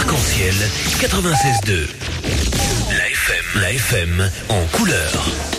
Arc-en-ciel 96.2. La FM en couleur.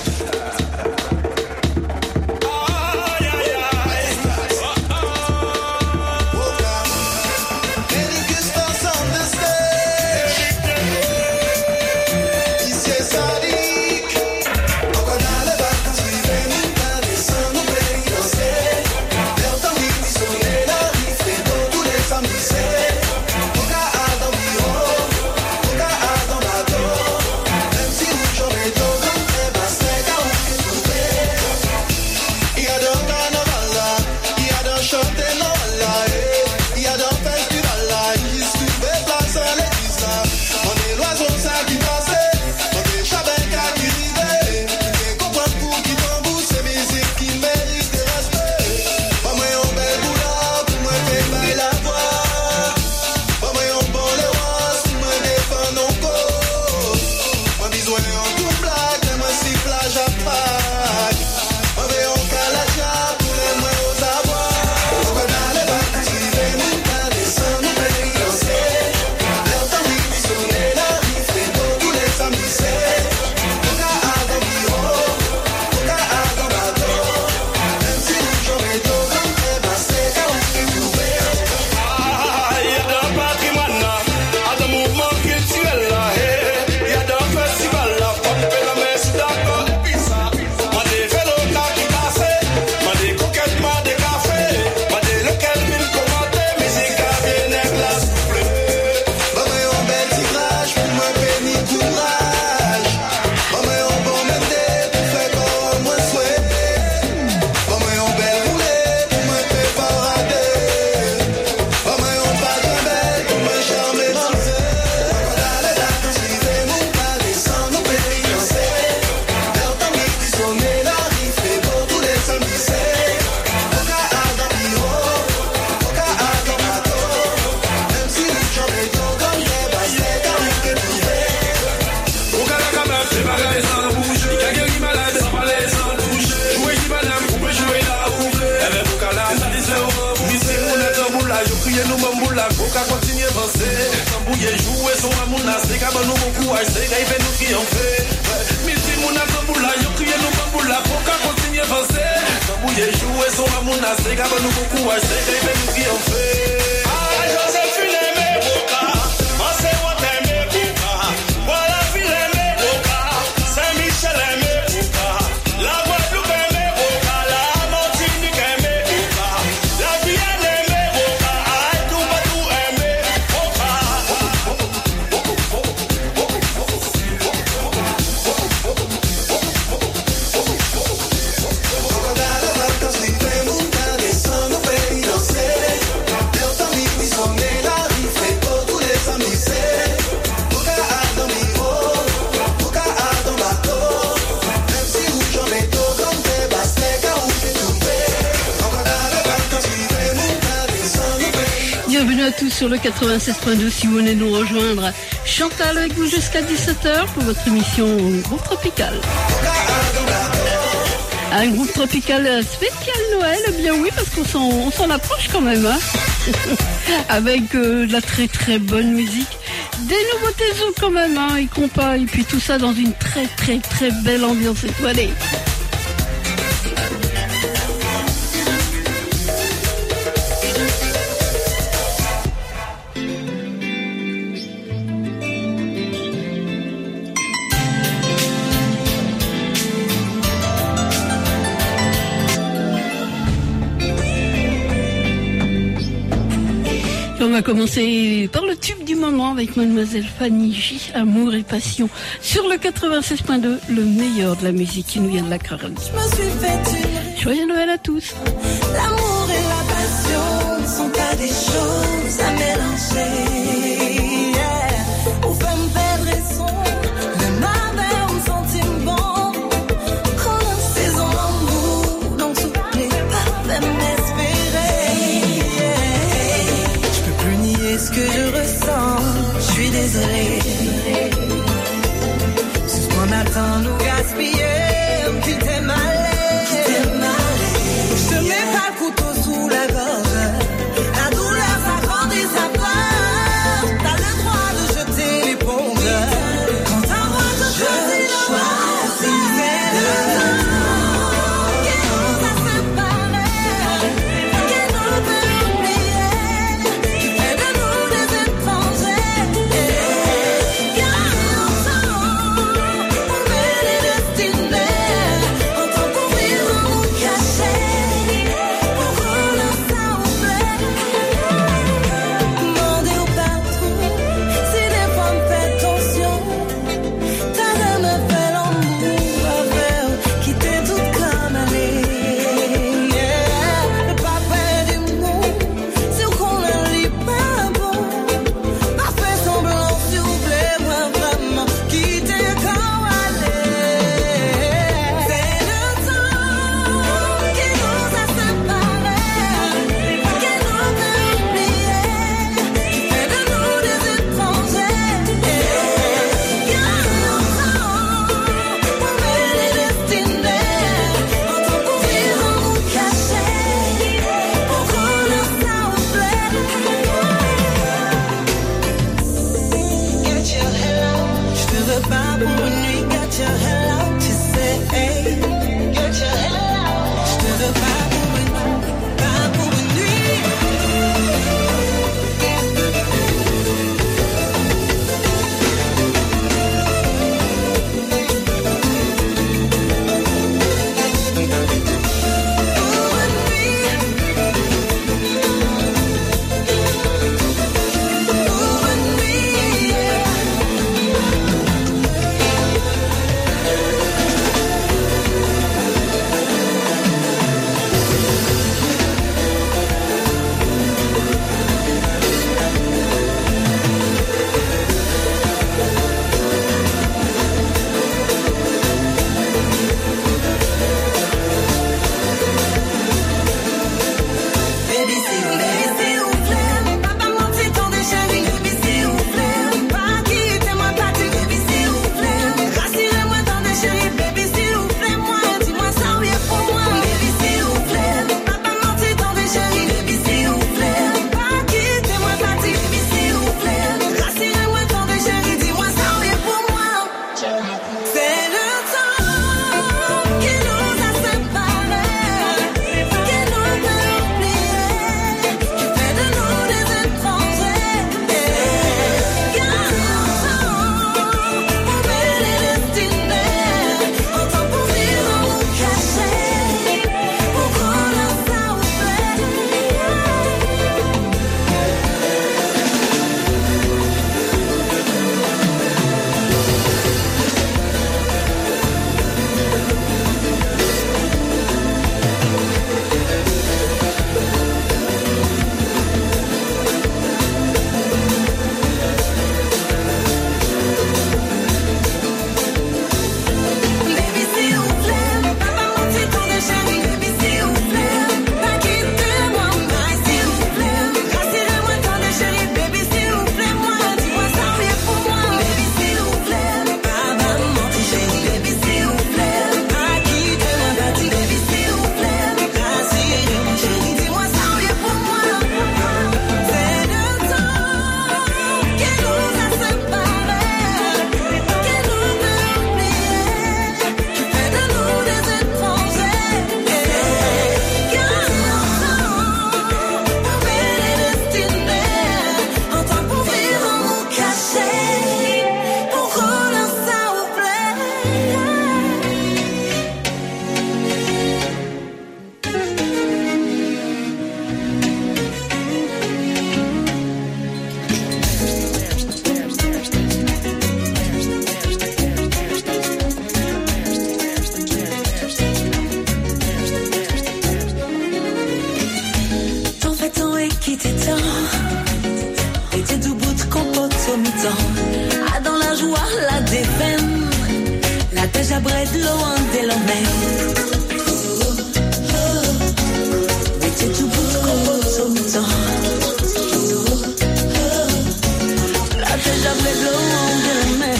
Sur le 96.2 si vous venez nous rejoindre. Chantal avec vous jusqu'à 17h pour votre émission Groupe Tropical. Un groupe tropical spécial Noël, eh bien oui, parce qu'on s'en approche quand même, hein. Avec de la très très bonne musique, des nouveautés quand même, hein, et compas, et puis tout ça dans une très très très belle ambiance étoilée. On va commencer par le tube du moment avec Mademoiselle Fanny J, Amour et Passion, sur le 96.2, le meilleur de la musique qui nous vient de la Caroline. Joyeux Noël à tous. L'amour et la passion sont pas des choses à mélanger. Ou femme perdre raison, le malheur me sentit bon. Quand la saison d'amour, donc tout n'est pas fait m'espérer. Ce que je ressens, je suis désolée. C'est ce qu'on attend nous gaspiller, qui t'aime aller. Je te mets pas le couteau sous la gorge. La douleur s'agrandit, ça pleure. T'as le droit au mi-temps. Ah, dans la joie, la dépeine. La tête à bret de l'eau en délomé. Mettez tout pour au mi-temps. La tête à bret de l'eau en délomé.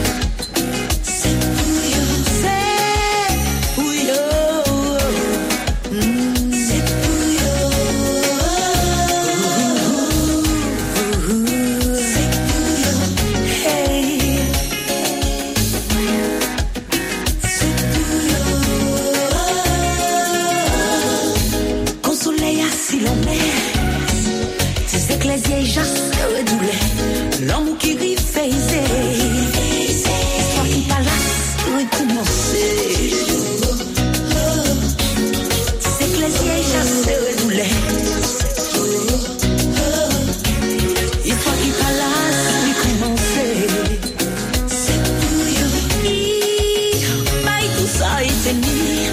L'homme qui rit fait histoire qui palace recommencer. C'est que les vieilles chassent redoulaient. Histoire qui palace recommencer. C'est pour y maille tout ça et tenir.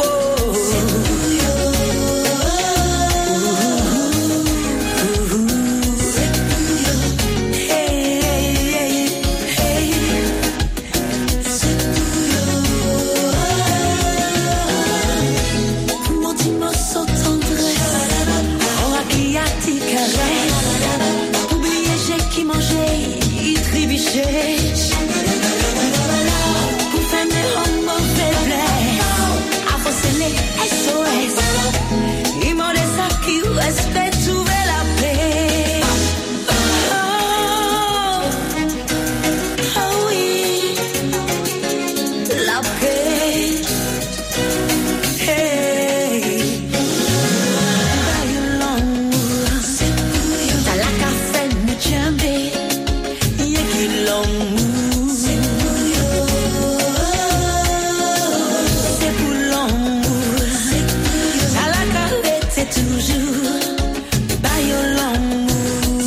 Pour faire mes hommes faibles, avancer les SOS. Ils m'ont des sacs qui respectent, trouver la paix. Oh oui, la paix. Hey, t'as la café, me tchambé. C'est pour l'amour, à la calette c'est toujours baillot l'amour.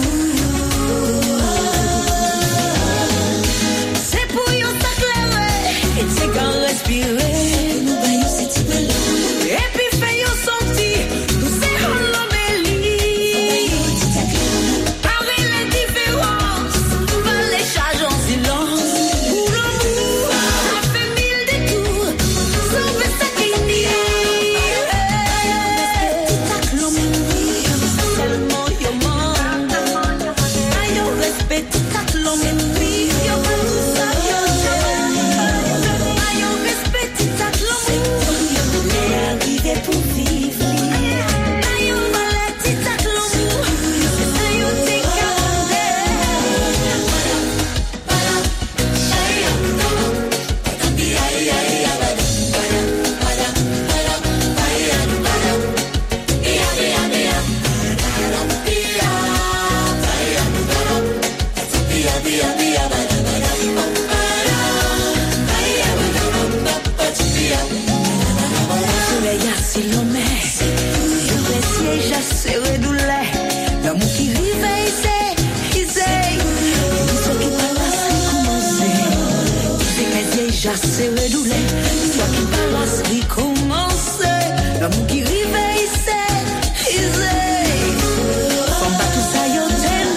C'est pour yon s'éclairer et c'est qu'en respirer. Nous baillons c'est et puis fait yon sentir nous c'est en l'homélie. Avec les différences, les charges en silence. Pour l'amour, ça fait mille détours. Sauver sa clinique. Seulement yo monde. Ayo respect tout l'homme ennemi. Yo ça yo. Ayo respect tout l'homme. Mais arrivé pour vivre. Ayo valait tout l'amour. Ayo t'es gardé. L'amour qui réveille, c'est l'histoire qui palace recommencer. C'est qu'elle déjà c'est redoulé. L'histoire qui palace recommencer. L'amour qui réveille, c'est on bat tout ça yo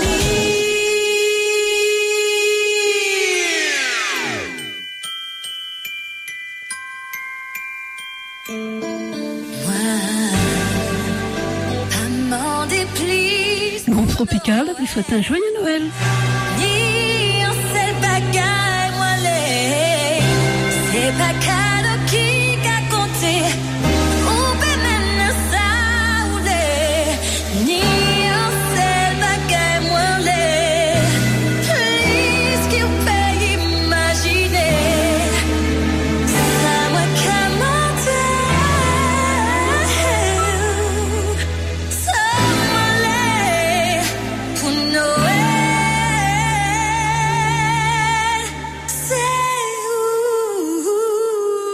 Groupe Tropical vous souhaite un joyeux Noël. C'est pas cadeau qui a compté. On peut même ça ou ni un seul bagage moins les. Please qui peut imaginer. Ça moi commenter. Ça moi les pour Noël. C'est où?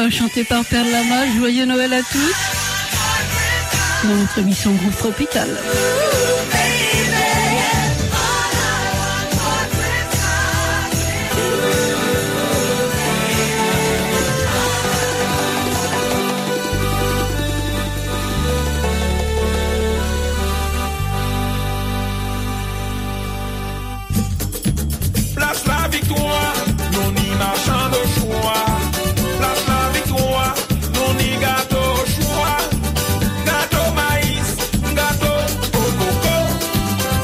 chanté par Perle Lama. Joyeux Noël à tous. Dans notre émission Groupe Tropical. Place la victoire, non ni marchand de choix. Place la victoire, non ni gâteau au choix. Gâteau maïs, gâteau au coco.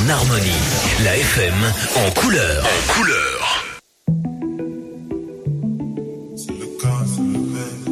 en harmonie. La FM en couleur. En couleur. C'est le cas, c'est le fait.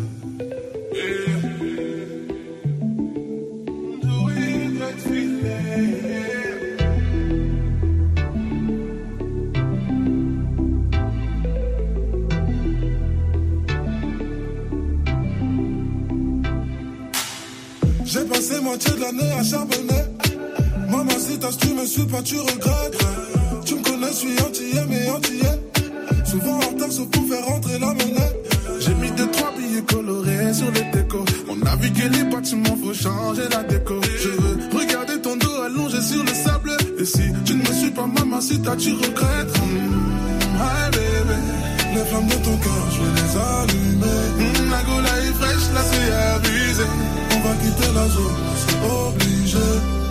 J'ai passé moitié de l'année à charbonner. Mamacita, si tu me suis pas, tu regrettes. Tu me connais, je suis antillais, mais antillais. Souvent en retard, sauf pour faire rentrer la monnaie. J'ai mis 2-3 billets colorés sur les décos. On a vu que les bâtiments, faut changer la déco. Je veux regarder ton dos allongé sur le sable. Et si tu ne me suis pas, mamacita, tu regrettes. Hey bébé, les flammes de ton cœur, je vais les allumer. La gola est fraîche, là c'est abusé. On va quitter la zone, c'est obligé.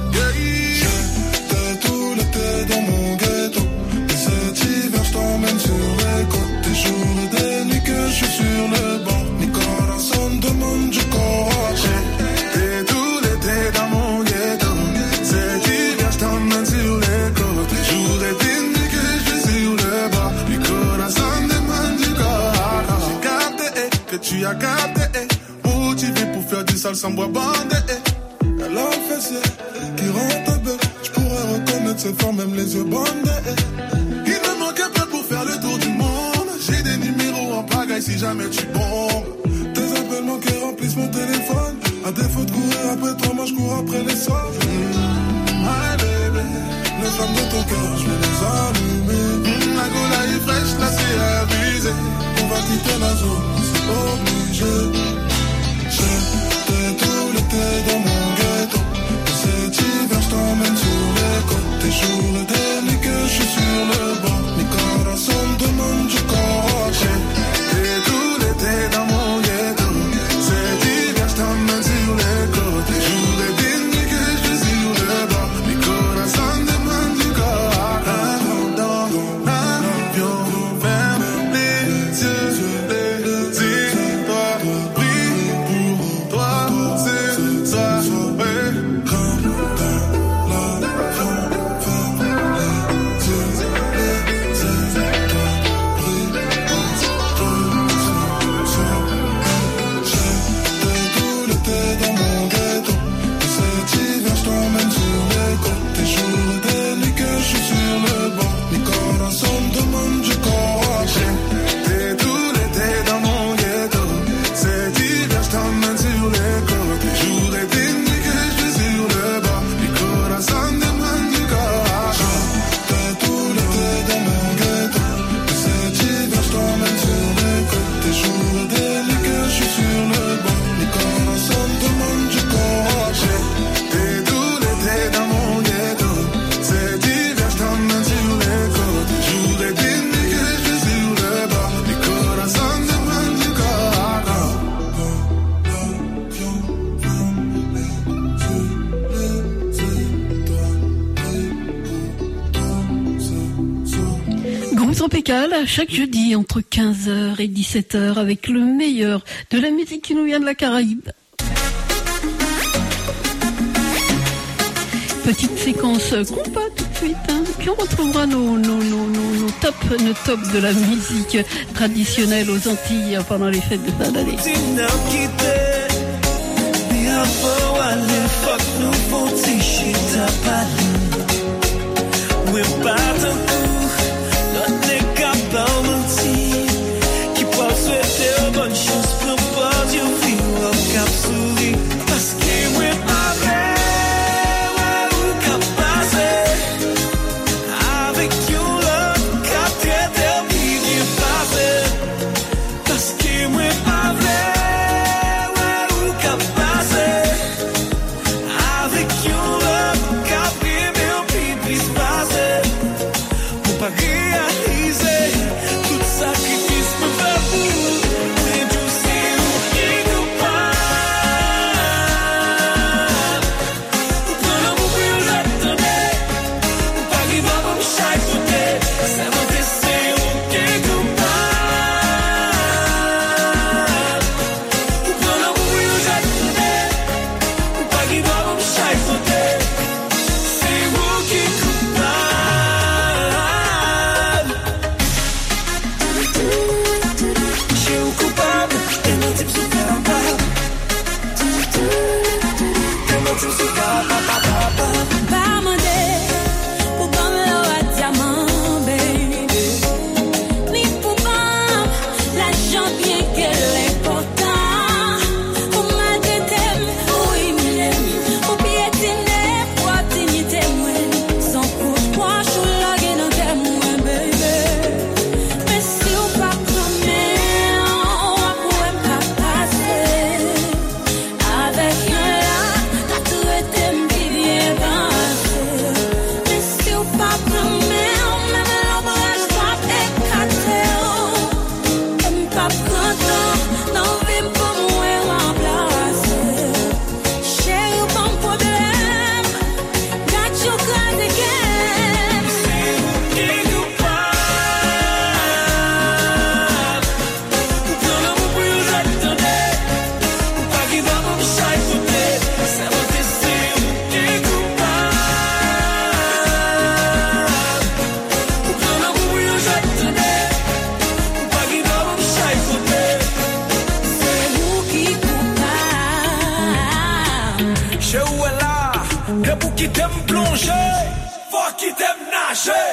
J'étais tout l'été dans mon ghetto. Et cet hiver, je t'emmène sur les côtes. Des jours et des nuits que je suis sur le banc. Mi corazón demande du corps. J'étais tout l'été dans mon ghetto. Cet hiver, je t'emmène sur les côtes. Des jours et des nuits que je suis sur le banc. Mi corazón demande du corps. J'ai capté que tu as capté. Motivé pour faire du sale sans bois bandé. Elle a un fessier qui rentre belle. Je pourrais reconnaître ses formes, même les yeux bandés. Il me manquait peu pour faire le tour du monde. J'ai des numéros en pagaille si jamais tu bombes. Tes appels manqués remplissent mon téléphone. À défaut de courir après toi, moi je cours après les soirs. My baby, les flammes de ton cœur, je vais les allumer. La gola est fraîche, là c'est abusé. On va quitter la zone, c'est obligé. J'étais tout l'été dans mon ghetto. Et cet hiver, je t'emmène sur les côtes. Des jours et des nuits que je suis sur le banc. Mi corazón demande du corps. J'étais tout l'été dans mon ghetto. Cet hiver, je t'emmène sur les côtes. Des jours et des nuits que je suis sur le banc. Mi corazón demande du corps. Dans l'avion, ferme les yeux, dis-toi, prie pour toi, c'est ça, ouais. Comme dans l'avion, ferme les yeux, dis-toi, prie pour toi, j'étais tout l'été dans mon ghetto. Et cet hiver, je t'emmène sur les côtes. Des jours et des nuits que je suis sur le banc. Mi corazón demande du corps. J'étais tout l'été dans mon ghetto. Cet hiver, je t'emmène sur les côtes. Des jours et des nuits que je suis sur le banc. Mi corazón demande du corps. J'étais tout l'été dans mon ghetto. Et cet hiver, je t'emmène sur les côtes. Des jours et des nuits que je suis sur le banc. Mi corazón demande du corps. J'étais tout l'été dans mon ghetto. Cet hiver, je t'emmène sur les côtes. Des jours et des nuits que je suis sur le banc. Mi corazón demande du corps. Groupe Tropical, chaque jeudi entre 15h et 17h avec le meilleur de la musique qui nous vient de la Caraïbe. Petite séquence compas tout de suite, hein. Puis on retrouvera nos tops de la musique traditionnelle aux Antilles pendant les fêtes de fin d'année. Bonne chance, propose you feel of capsule. Parce que we're avec you, love, capter des vies passées. Parce que we're avec you, love. qui t'aime plonger, faut qui t'aime nager.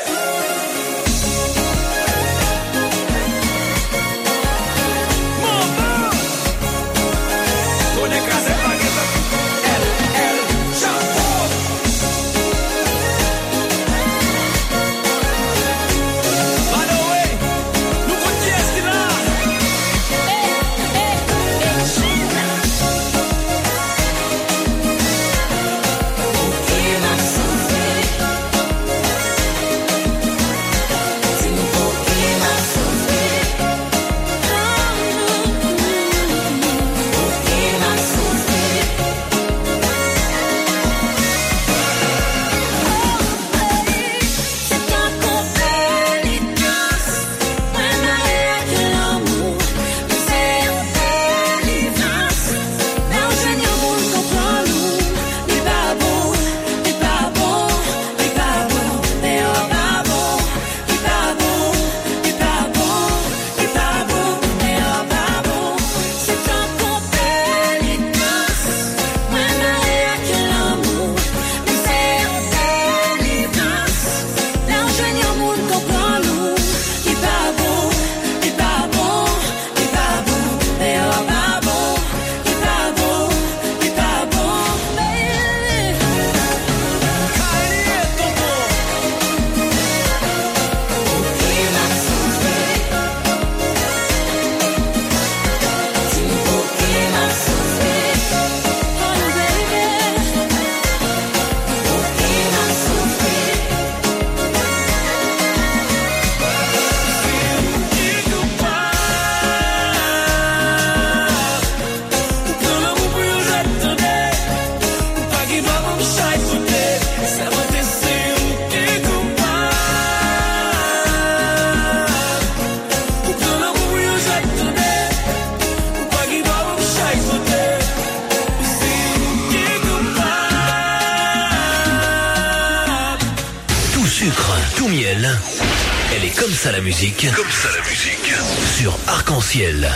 Elle est comme ça la musique. Comme ça la musique. Sur Arc-en-Ciel.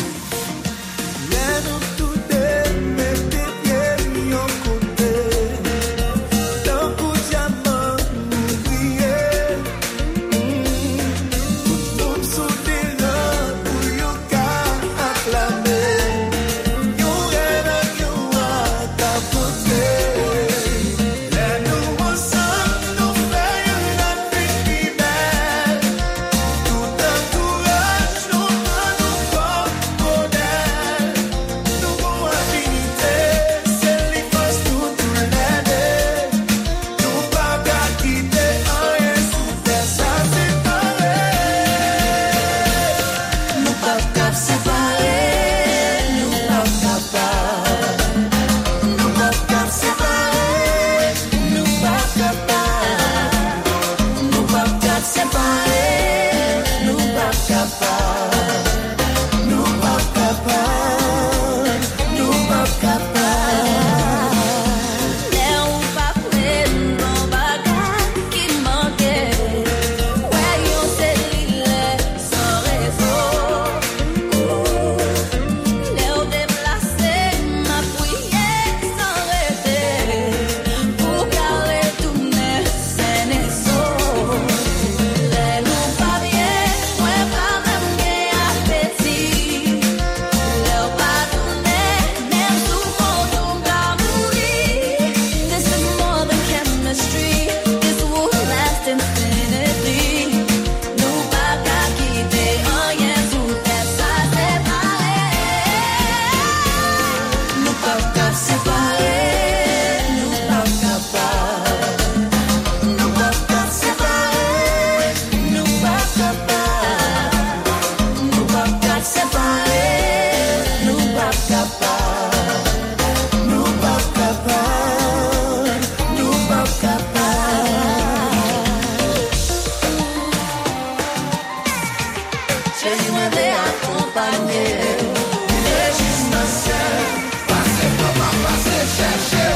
Lève tout des, mets tes pieds, mis en côté. chérie, moi vais accompagner. Passez, papa, passez chercher.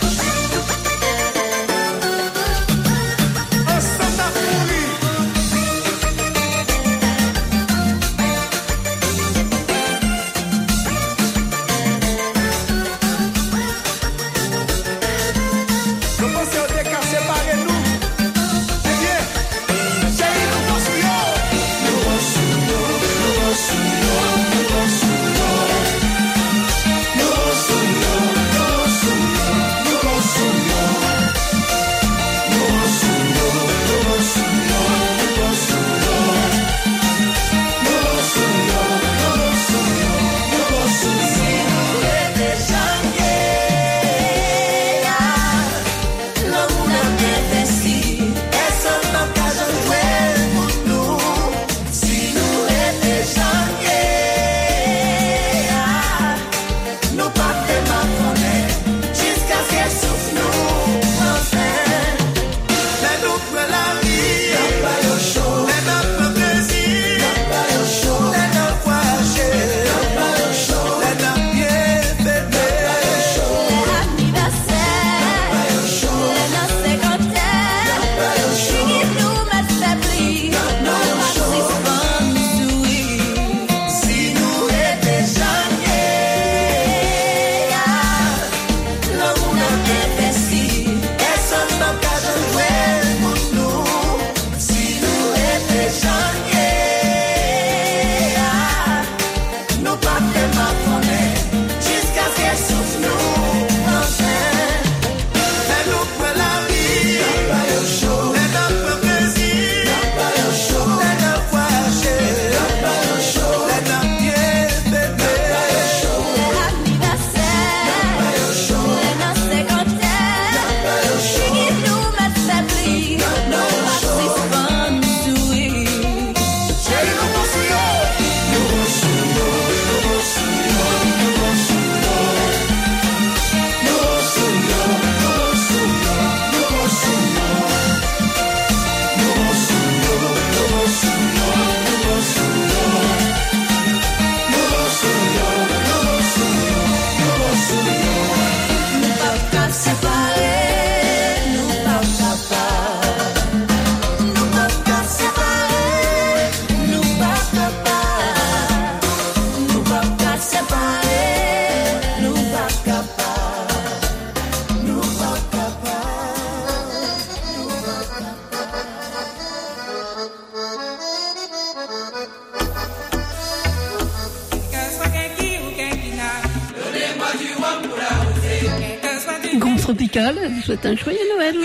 Tropical, je vous souhaite un joyeux Noël.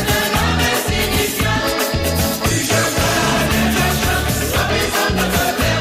Personne ne peut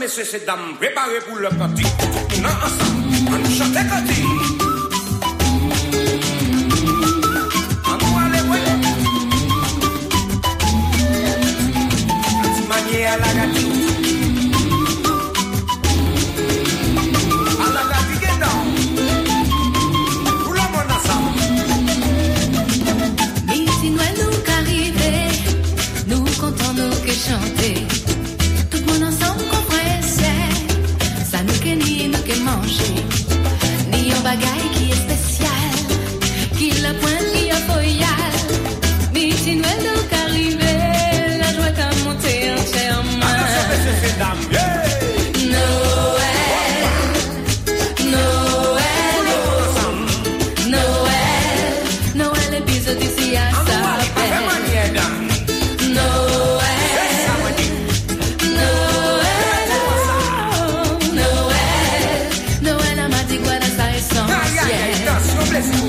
messieurs, ces dames, préparez pour le cantique. Tout le monde ensemble, on nous chante cantique. On nous allez, ouais. Manier à la gâteau. À la gâteau qui est dans. Tout le monde ensemble. Midi Noël nous qu'arriver, nous comptons nous que chanter. Tout le monde ensemble compressait, ça nous que ni nous que manger. Ni un bagaille qui est spécial, qui la pointe ni un foyal. Midi Noël nous qu'arriver, la joie t'a monté entièrement. Attention messieurs, ces dames, yeah. D'ici à sa paix. Noël, à Madigouada, ça est essentiel.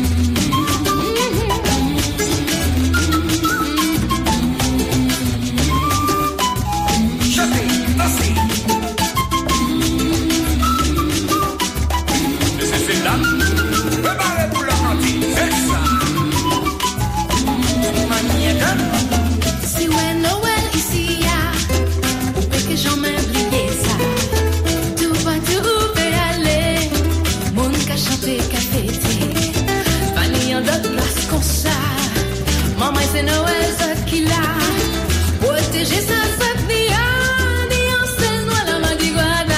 Si ouais Noël ici y'a, ou peut que j'en m'oublié ça. Tout partout peut aller, mon qu'a chanté, qu'a fêté. Fanny en d'autres places comme ça. Maman c'est Noël, ça qui l'a. Protéger ça, ça ni en seul noir la Madigouada.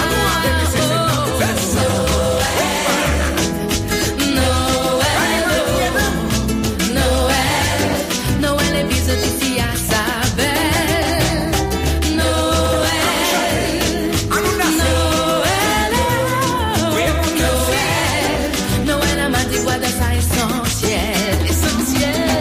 D'ici à sa belle Noël à Madigouada, ça essentiel, essentiel.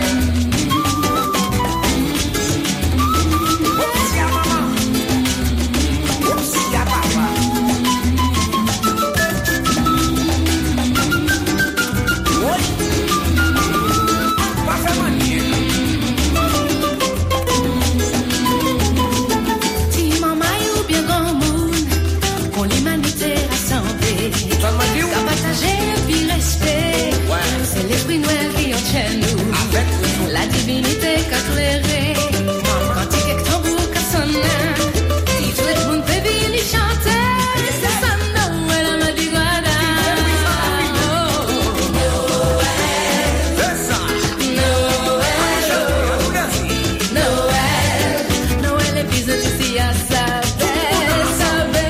C'est l'esprit Noël qui en tient nous. La divinité qu'a clairé. Quand il y a que tambour qu'a sonné, il faut être bon baby ni chanter. C'est ça Noël à Madigouada. Noël est business ici à sa belle, sa belle.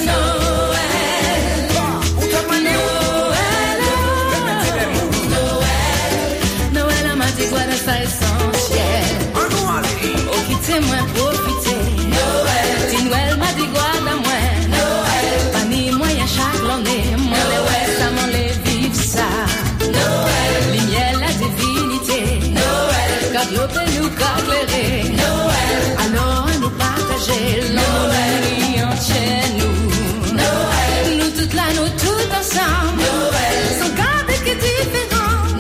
Madigouada, ça essentiel. Oh, quittez-moi, profitez. Noël. Dis Noël, Madigouada, moi. Noël. Pas ni moyen chaque l'année. Moi, les ouais, ça m'en les vive ça. Noël. Lumière, la divinité. Noël. Quand l'eau peut nous éclairer. Noël. Alors, nous partager l'amour entier, nous. Noël. Nous toutes là, nous toutes ensemble. Noël. Sans garder que différent.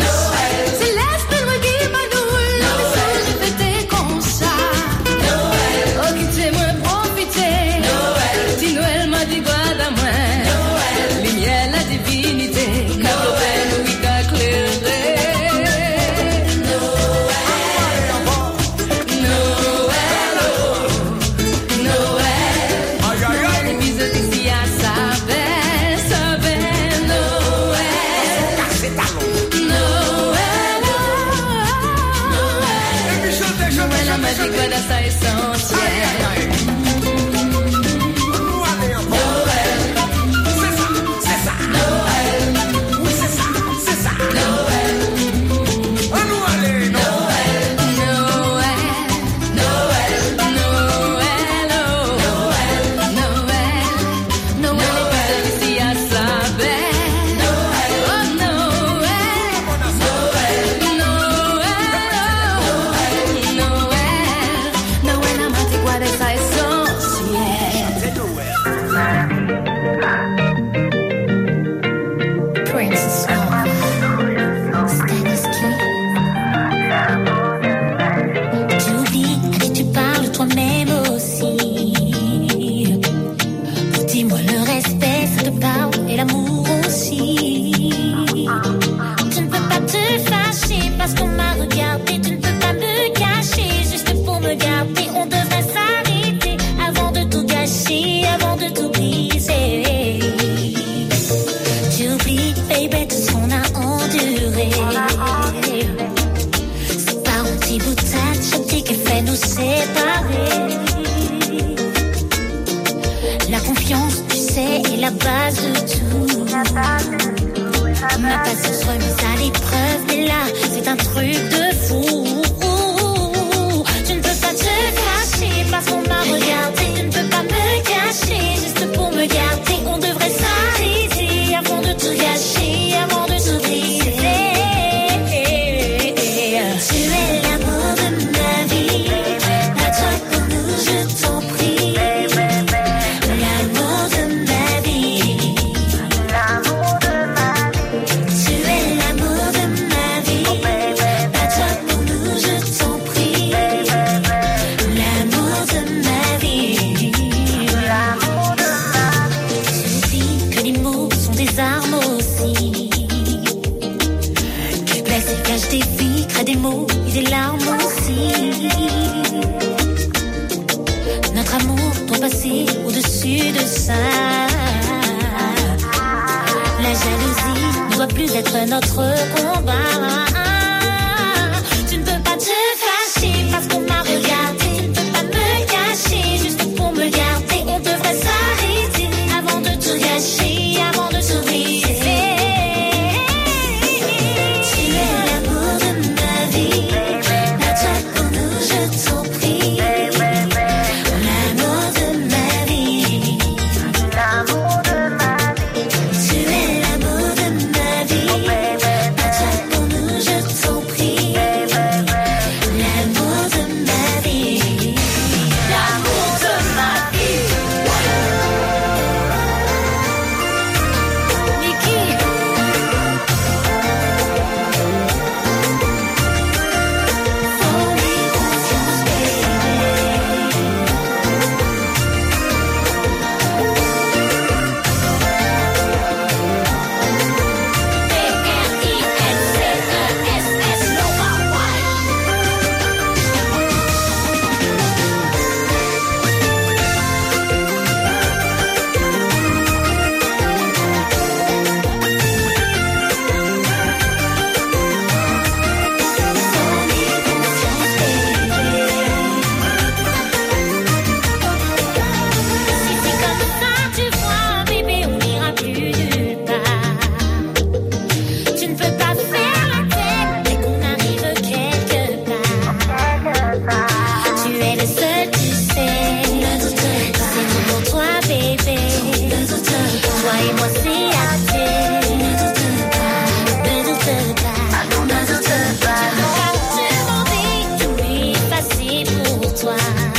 Madigouada, moi. Noël. Lumière, la divinité. Noël. Nous y qu'a clairé. Noël. Noël. L'épisode ici à sa belle, sa belle. Noël. Noël à Madigouada, ça est essentiel. Noël, la base de tout. Ma patience remise à l'épreuve, mais là, c'est un truc de fou. Tu ne peux pas te cacher parce qu'on m'a regardé. Tu ne peux pas me cacher juste pour me garder. On devrait s'arrêter avant de tout gâcher, avant de tout briser. Tu es l'amour de ma vie. À toi pour nous, je t'en prie. L'amour de ma vie. L'amour de ma vie. Tu es l'amour de ma vie. À toi pour nous, je t'en prie. L'amour de ma vie. L'amour de ma vie. J'oublie que les mots sont des armes aussi. Qui blessent et cachent des vies, créent des mots et des larmes aussi. Notre amour doit passer au-dessus de ça. La jalousie ne doit plus être notre combat. Tu ne peux pas te fâcher parce qu'on m'a regardé. Tu ne peux pas me cacher juste pour me garder. On devrait s'arrêter avant de tout gâcher, avant de tout briser. Tu es l'amour de ma vie. À toi pour nous, je t'en prie. L'amour de ma vie. L'amour de ma vie. Tu es l'amour de ma vie. À toi pour nous, je t'en prie. L'amour de ma vie. L'amour de ma vie. Niki. Fais-moi confiance, B-R-I-N-C-E-S-S, Nova Si c'est comme ça, tu vois, bébé, on n'ira plus nulle part. Tu ne peux pas faire la tête dès qu'on arrive quelque part. Tu es le seul, tu sais. C'est tout pour toi, bébé. Toi et moi, c'est acté. Ne doute pas. Tu m'as demandé de m'effacer pour toi.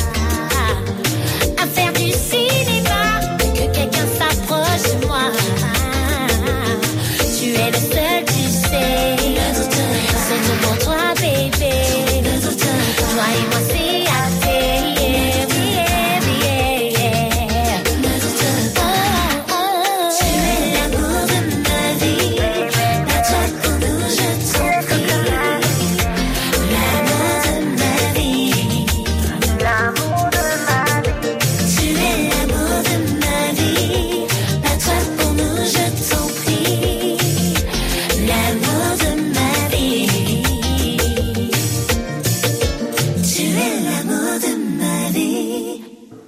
À faire du cinéma, que quelqu'un s'approche de moi. Tu es le seul, tu sais. C'est tout pour toi, bébé. Toi et moi, c'est acté. Tu es l'amour de ma vie. À toi pour nous, je t'en prie. L'amour de ma vie. L'amour de ma vie. Tu es l'amour de ma vie. À toi pour nous, je t'en prie. L'amour de ma vie. Tu es l'amour de ma vie.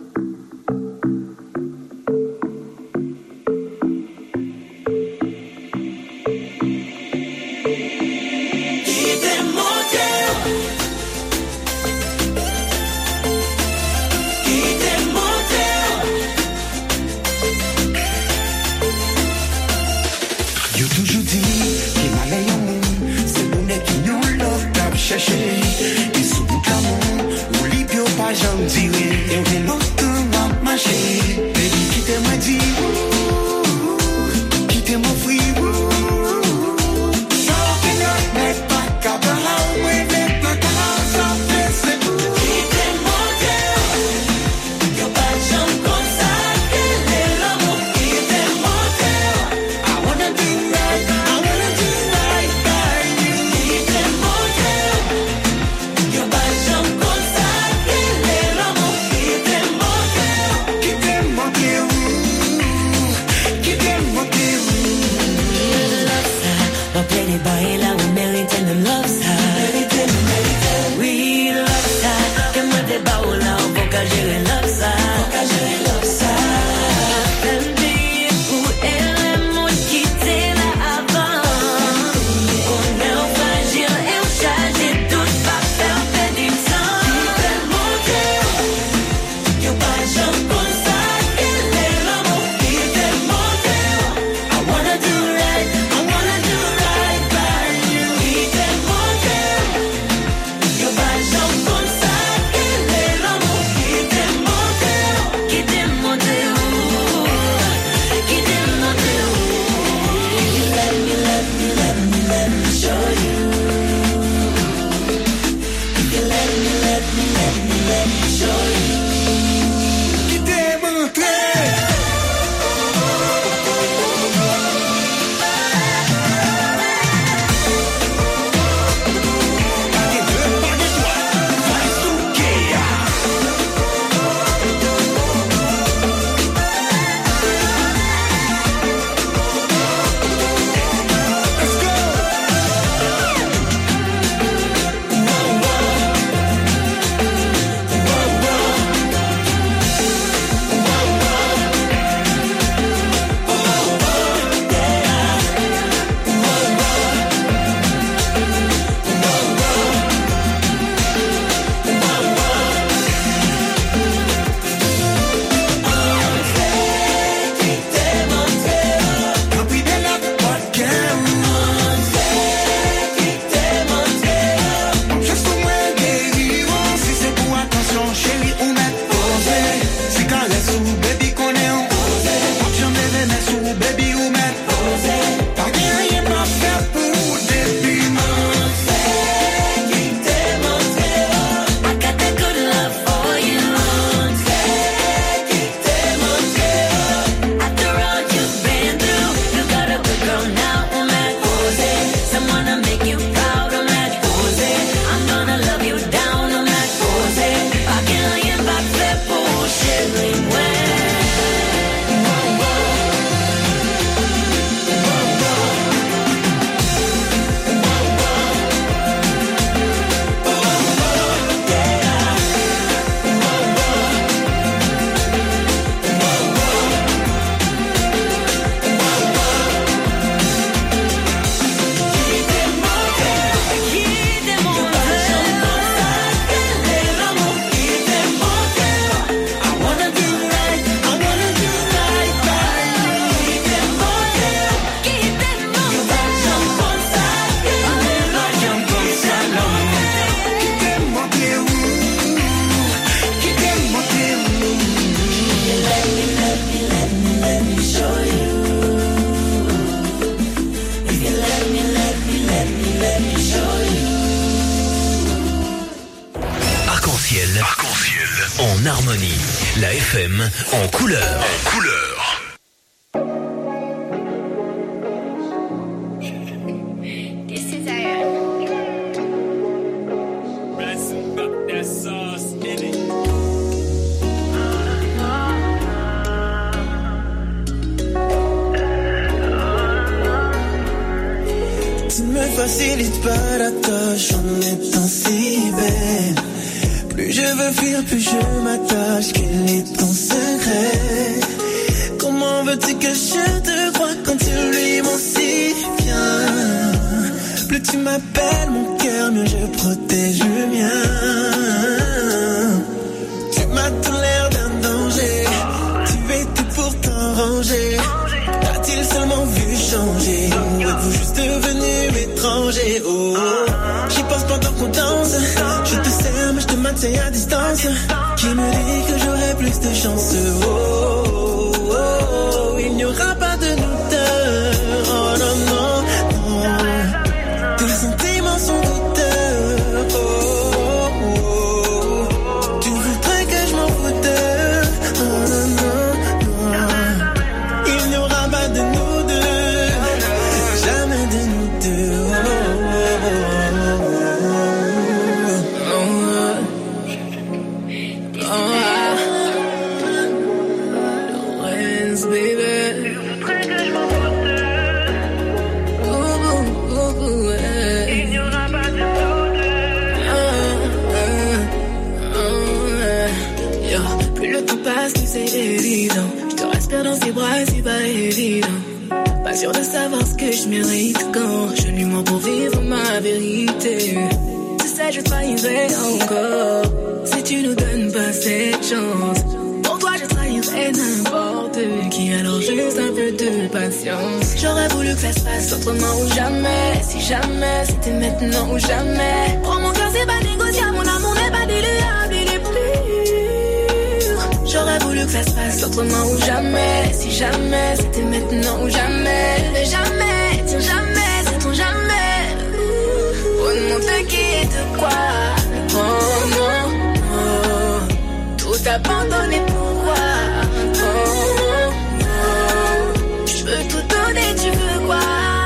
Yo toujou di, ki male yon moun, se mounen ki yon love tap chèche. E sou bout la moun, ou li pyo pa jam dire. E ou ven lotan wap mache. Baby, kite mwen di, kite mwen fri. Sa ke yon nek pa kaba la ou mwen nek la ka sa fe se pou. Kite mwen de, yo pa jam kon sa ke le l'amour. Kite mwen de, I wanna do right by you. Kite mwen de, yo pa jam kon sa ke le l'amour. Kite mwen de, kite La FM en couleur. En couleur. This is our Tu me facilites pas la tâche en étant si belle. Plus je veux fuir, plus je m'attache. Quel est ton secret? Comment veux-tu que je te croie quand tu lui mens si bien? Plus tu m'appelles mon cœur, mieux je protège le mien. Tu m'as tout l'air d'un danger. Tu étais pourtant rangé. T'a-t-il seulement vu changer? Ou êtes-vous juste devenu étranger? Oh, j'y pense pendant qu'on danse. Je te sers mais je te maintiens à distance. Qui me dit que j'aurai plus de chance? Oh, oh, oh, oh, il n'y aura pas de nous deux. Oh non, non, non. Tes sentiments sont douteux. Oh, oh, oh. Tu voudrais que je m'en foute. Oh non, non, non. Il n'y aura pas de nous deux. Jamais de nous deux. Oh, oh, oh, oh, oh, oh. Lorenz, baby. Plus le temps passe, plus c'est évident. Je te respire dans ses bras, c'est pas évident. Pas sûr de savoir ce que je mérite quand je lui mens pour vivre ma vérité. Tu sais, je trahirais encore si tu nous donnes pas cette chance. Pour toi, je trahirais n'importe qui, alors juste un peu de patience. J'aurais voulu que ça se passe autrement ou jamais. Si jamais, c'était maintenant ou jamais. Oh, mon cœur, c'est pas négociable, mon amour n'est pas diluable, il est pur. J'aurais voulu que ça se passe autrement ou jamais. Si jamais, c'était maintenant ou jamais. Mais jamais, tiens jamais, c'est ton jamais. Pour nous montrer qui est de quoi. Oh non, oh. Tout abandonner, pourquoi? Oh non, je veux tout donner, tu veux quoi?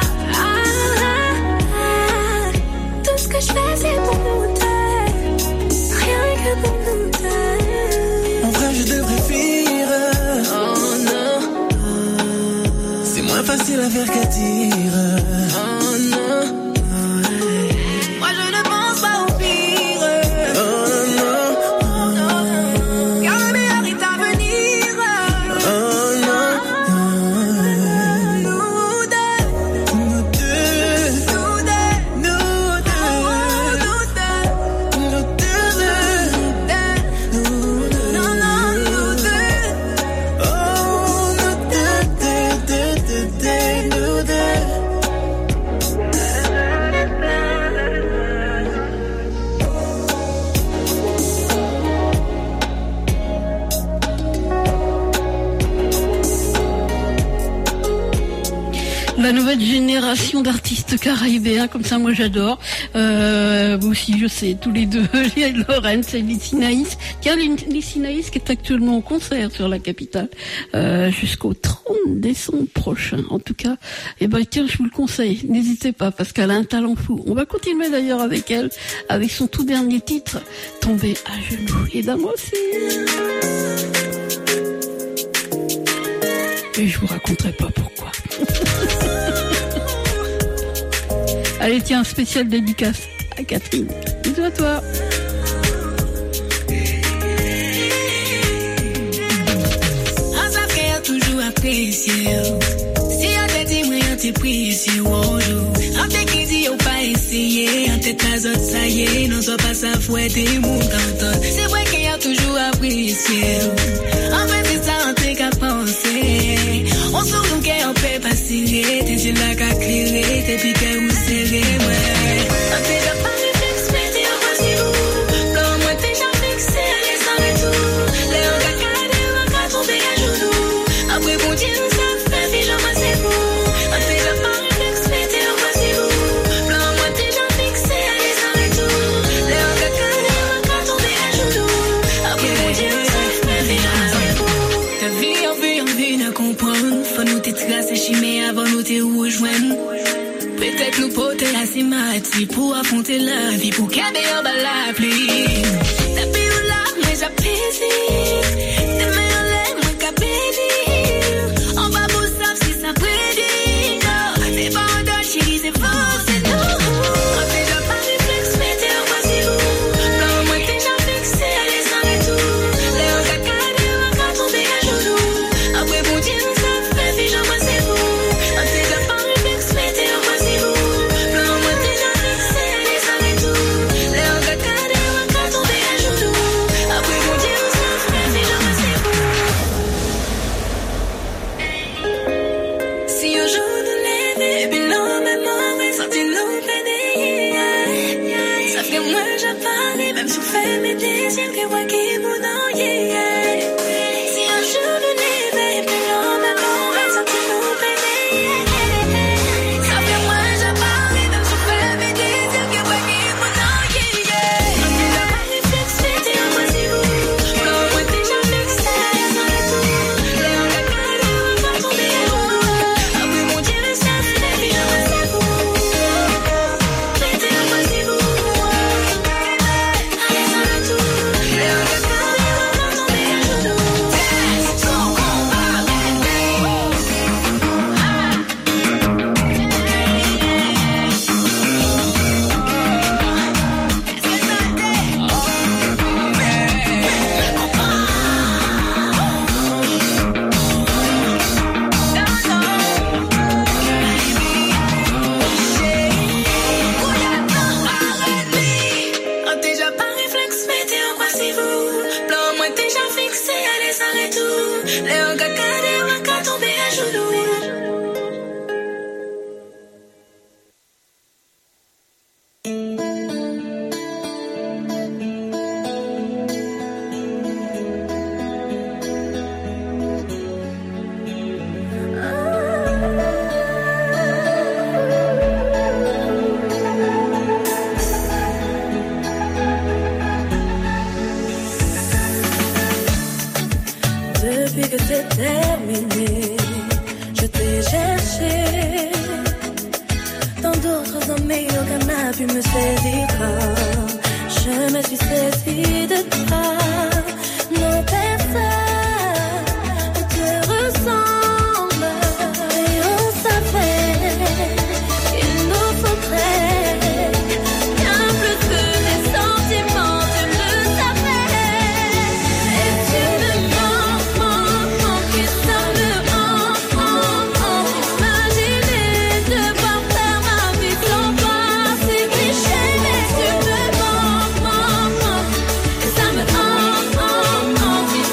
Tout ce que je fais, c'est pour nous deux. Rien que pour nous deux. En vrai, je devrais fuir. Oh non, c'est moins facile à faire qu'à dire. Oh non, moi je ne pense pas au pire. Oh non, oh non, car le meilleur est à venir. Oh non, nous deux, nous deux, nous deux, nous deux, nous deux, nous deux, non, non, nous deux. Oh, nous deux, nous deux. La nouvelle génération d'artistes caribéens, comme ça, moi j'adore. Vous aussi, je sais, tous les deux, Lorenz et Lissy Naïs. Tiens, Lissy Naïs qui est actuellement en concert sur la capitale jusqu'au 30 décembre prochain. En tout cas, eh ben tiens, je vous le conseille. N'hésitez pas parce qu'elle a un talent fou. On va continuer d'ailleurs avec elle, avec son tout dernier titre, Tomber à genoux. Et ben moi aussi. Et je vous raconterai pas pourquoi. Allez, tiens, spécial dédicace à Catherine. Bisous à toi. Toujours apprécié. Si on te dit, moi, on te précieux. On te qui dit, on pas essayé. On te tas autres, ça y est. Non, soit pas ça, fouette et mon canton. C'est vrai qu'il y a toujours apprécié. En fait, c'est ça, on te qu'à penser. On se rend qu'on peut pas serrer. T'es yeux là qu'à clairer. T'es piqué ou serré, ouais. On te l'a pas réflexe, mais t'es en voici où. Comme moi, t'es jamais fixé, allez, sans retour. Les on a calé, on a tombé à genoux. Après, bon Dieu, ça fait, puis j'en masse c'est vous. On te l'a pas réflexe, mais t'es en voici où. Blanc, moi, t'es jamais fixé, allez, sans retour. Les on a calé, on a tombé à genoux. Après, bon Dieu, ça fait, puis mati pour affronter la vie, pour qu'elle en bas la pluie. Tapis ou là, mais j'apprécie. T'es meilleur lait, moins qu'à pédir. On va vous savoir si ça prédit. Non, c'est pas un dodge, chérie, c'est faux, c'est nous. On déjà pas réflexe, mais t'es en voici vous. Non, moi déjà fixé, allez, sans retour. Les en cacade, on va tomber à genoux. Après, bon Dieu, nous ça fait, puis j'en vois c'est vous. On déjà pas réflexe, mais t'es en voici vous. Non, moi déjà fixé, allez, sans retour. Les en cacade, on va tomber à genoux. Après, bon Dieu, nous ça fait, puis j'en vois c'est vous. Si un jour nous lever, puis non, même on va sortir nous plaider. Ça fait moi j'apparais, même sous fait mes désirs, que moi qui mon yeah. Si un jour nous lever, puis non, même on va sortir nous plaider. Ça fait moi j'apparais, même sous fait mes désirs, que moi qui mon yeah. On est là, pas réflexe, mais t'es en voici vous. Non, moi déjà fixé, sans retour. Les en cacade, on va tomber à genoux. Après mon Dieu, ça fait, puis j'en vois c'est vous. Mais t'es en voici vous. Allez, sans retour. Les en cacade, on va tomber à genoux. Son combat, on déjà pas réflexe, mais t'es en voici vous. Plan, moi déjà fixé, allez, sans retour. Les en cacade, on va tomber à genoux. Depuis que c'est terminé, je t'ai cherché. Dans d'autres hommes, aucun n'a pu me saisir. Je me suis saisie de toi. Non, personne ne te ressemble. Et on savait qu'il nous faudrait bien plus que des sentiments. Tu le savais. Et tu me manques, et ça me manque. Imaginer devoir faire ma vie sans toi, c'est cliché, mais tu me manques. Et ça me manque.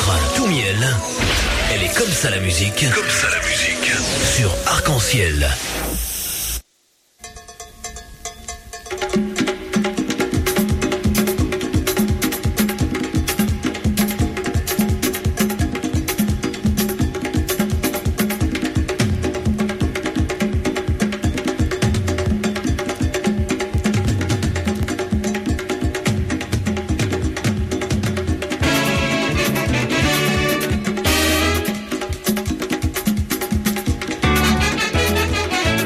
tout miel. Elle est comme ça la musique. Comme ça la musique. Sur Arc-en-Ciel. Thank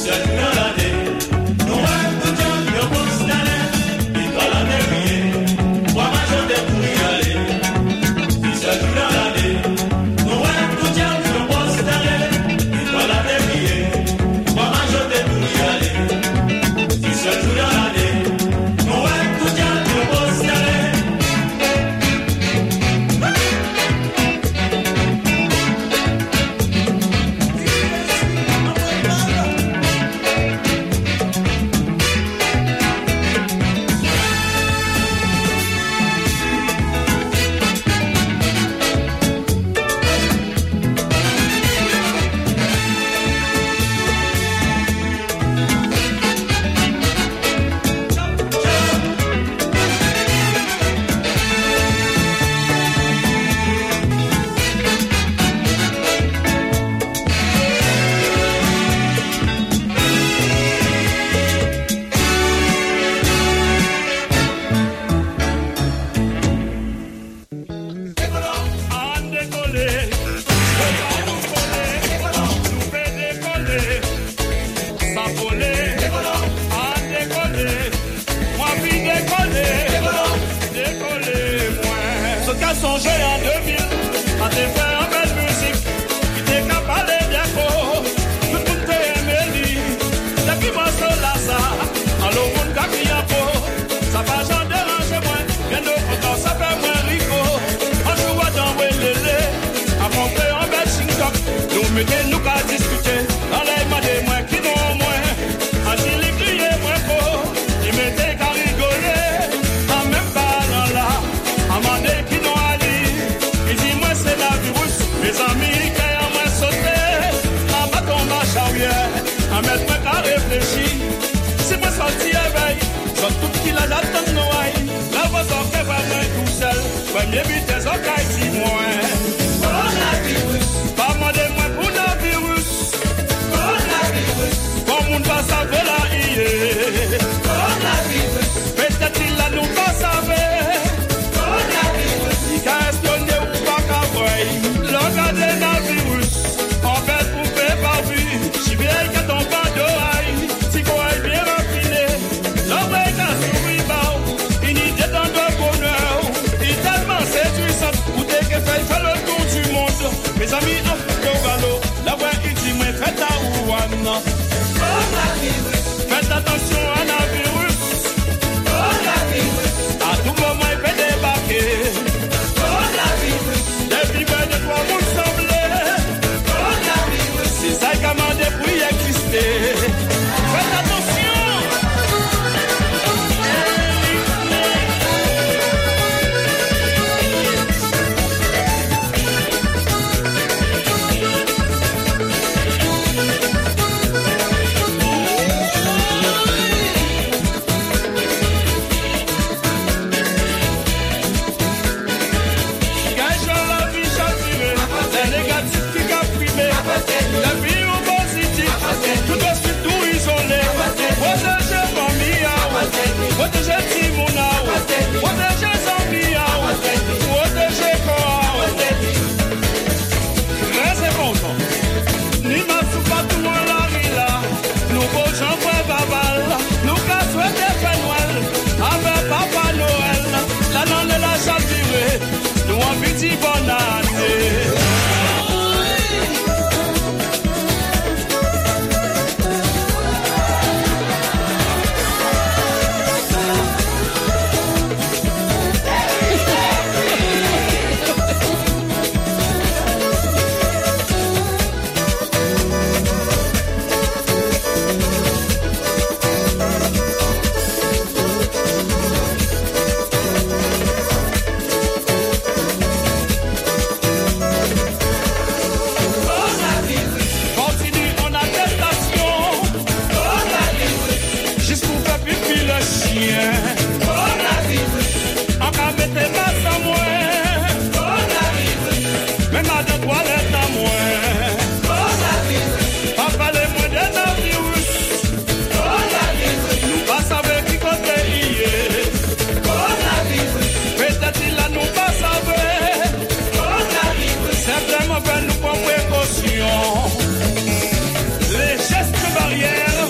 Les gestes barrières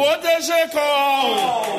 protéger corps.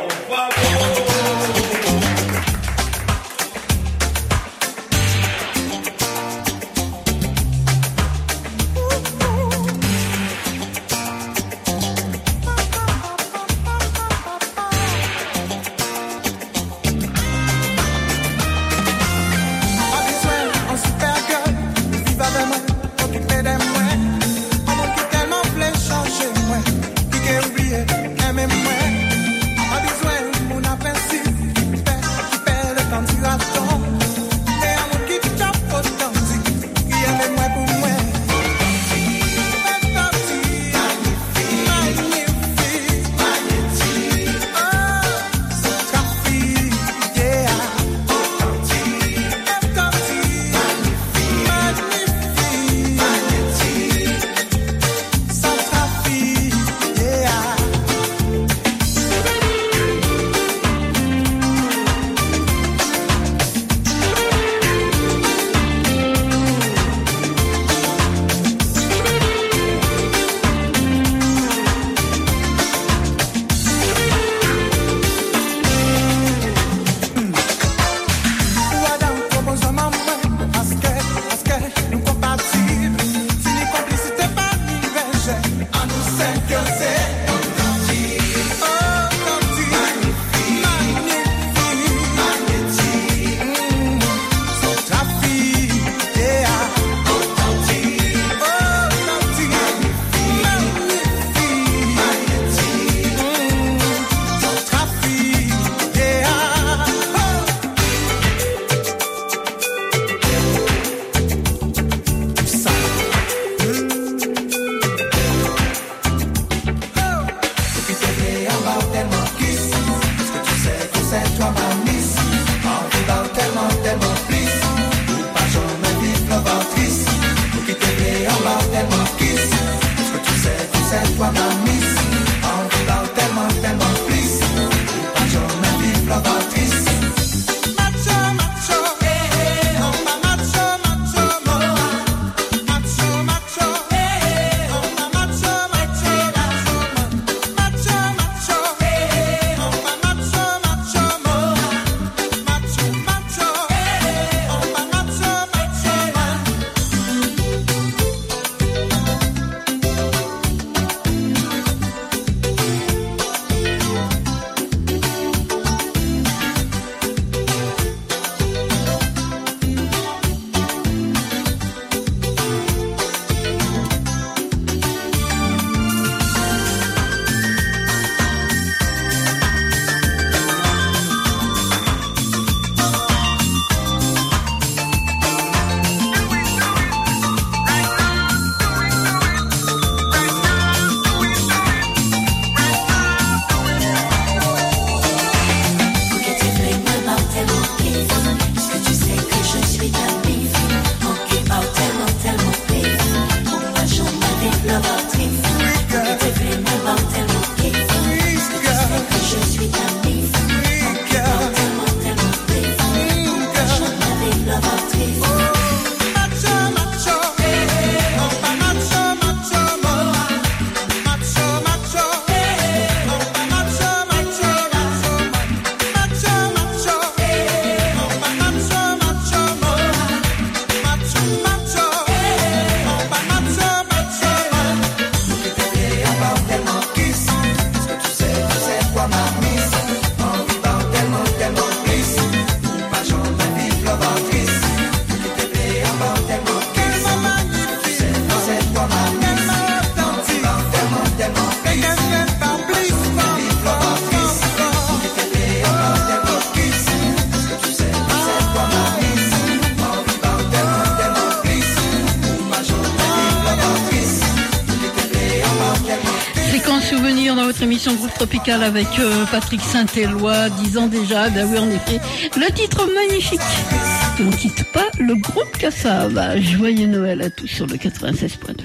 Souvenir dans votre émission Groupe Tropical avec Patrick Saint-Éloi, 10 ans déjà. Ben oui, en effet, le titre magnifique. On ne quitte pas le groupe Cassava. Joyeux Noël à tous sur le 96.2.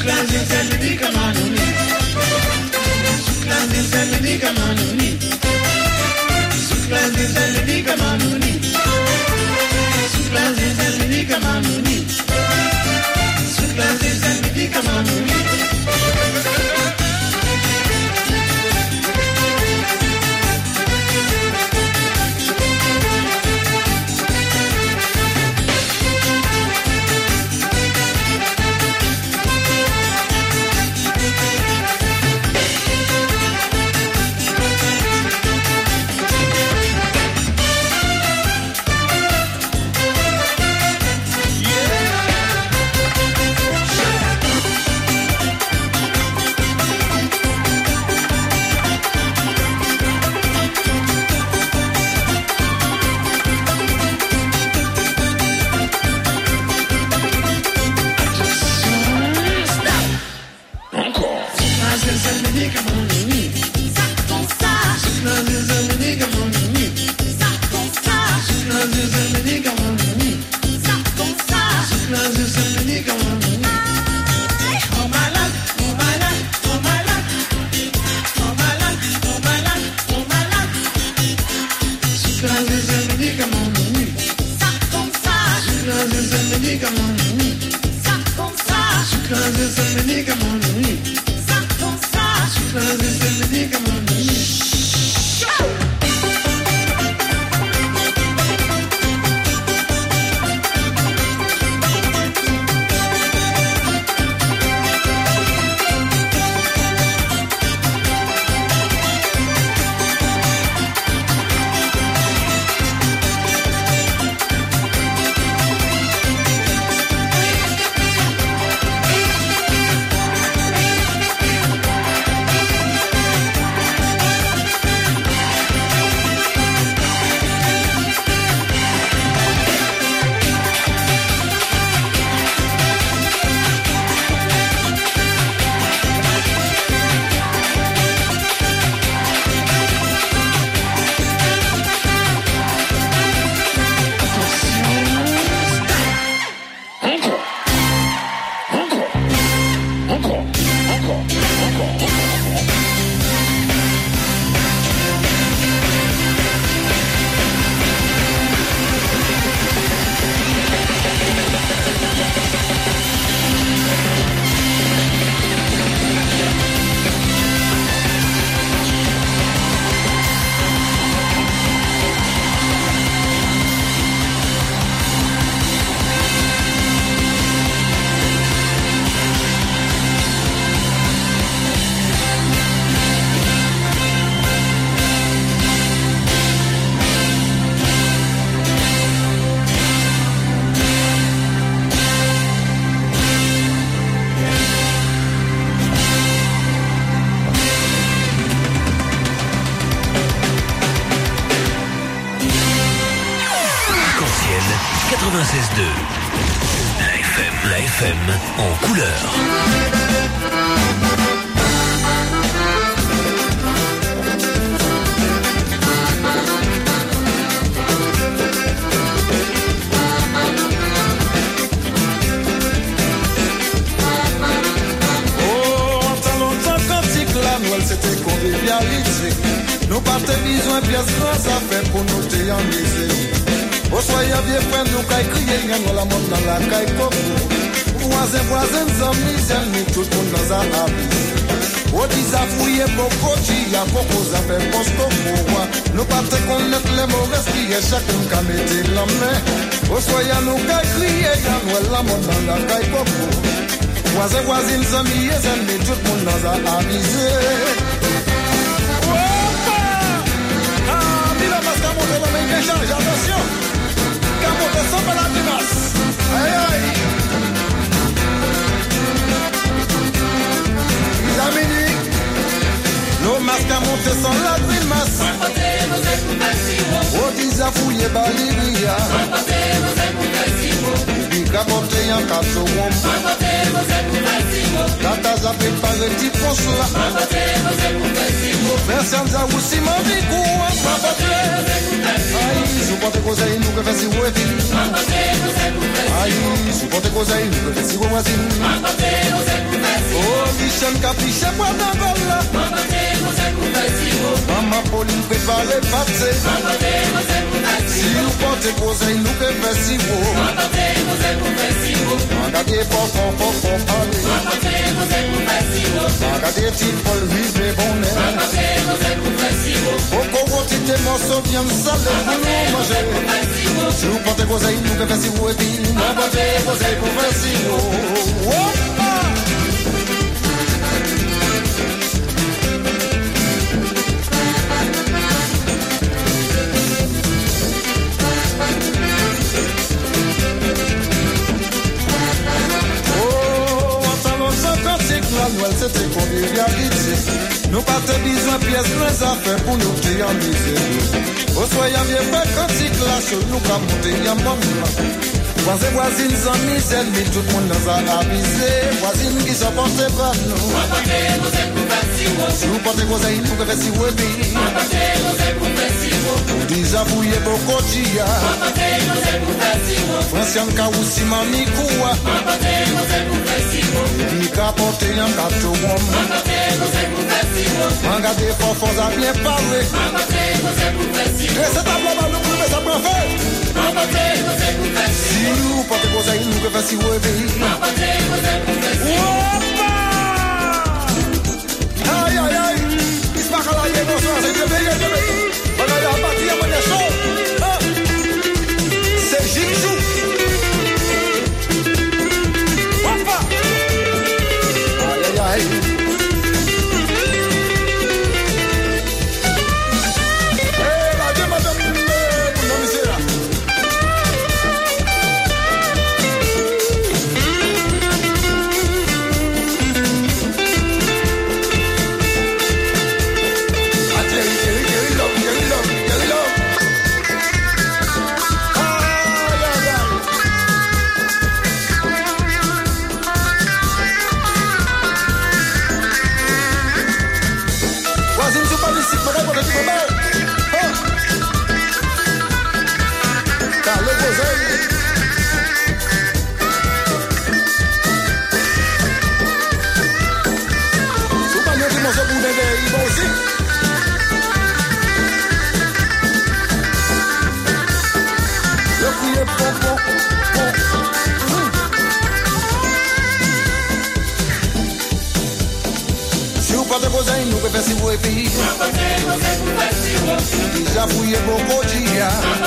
La FM en couleur. C'était convivialité. Nous partons besoin pièce grande affaire pour nous déambiser. Au soyez vieux frère, nous caille crier, nous la monte dans la caille coco. Voisin, amis, tout le monde dans un habit. Au disafouillé, beaucoup, il y a beaucoup d'affaires posto pour moi. Nous partons connaître les mauvaises qui est chacun qui a mis la main. Au soyez nous caille crier, nous la monte dans la caille coco. Voisins, amis, tout le monde dans un avisé. Attention, camote sans pas la dimasse. Aïe aïe. Les amis, nos masques à monter sans la grimace. Oh, dis à fouiller Balibia. Capote en quatre roues. Tata a préparé petit ponce là. Personne n'a aussi mon vigou. Aïe, supporte cosa aí, nunca fez o evil. Aïe, supporte cosa aí, nunca fez o voisin. capiche moi dans gola. Maman Pauline prépare les pâtés. Si nous portez conseil, nous que fait si beau. Regardez pour parler. Regardez petit Paul vive les bonnets. Pourquoi vous dites morceaux bien salés pour nous manger? Si vous portez conseil, nous que fait si beau. Et puis nous portez conseil pour faire si beau. Noël c'était convivialité. Nous pas de besoin pièces les affaires pour nous déamuser. Au soyons bien fait cantique là sur nous pas monter y'a maman. Voisins, voisines, amis, ennemis, tout le monde nous a avisé. Voisines qui sont portées par nous. Si vous portez vos aïeux, vous pouvez si vous êtes. Vous déjà fouillez vos quotidiens. Franciane Kaoussi, Mami Koua. Mika porté un gâteau. Regardez, fort, à bien parler. Et c'est à blanc, nous pouvons ça prendre fait. Si vous portez vos aïeux, nous pouvez si vous êtes. Aïe, aïe, aïe. Il se passe à la gueule, c'est de veiller, de veiller. On a eu un parti à mon échelle. C'est Jimjou. Hoppa. Aïe, aïe, aïe. Eh, la deux, madame, mon ami, c'est là. Nous pouvons si vous êtes. Déjà fouillé beaucoup d'IA.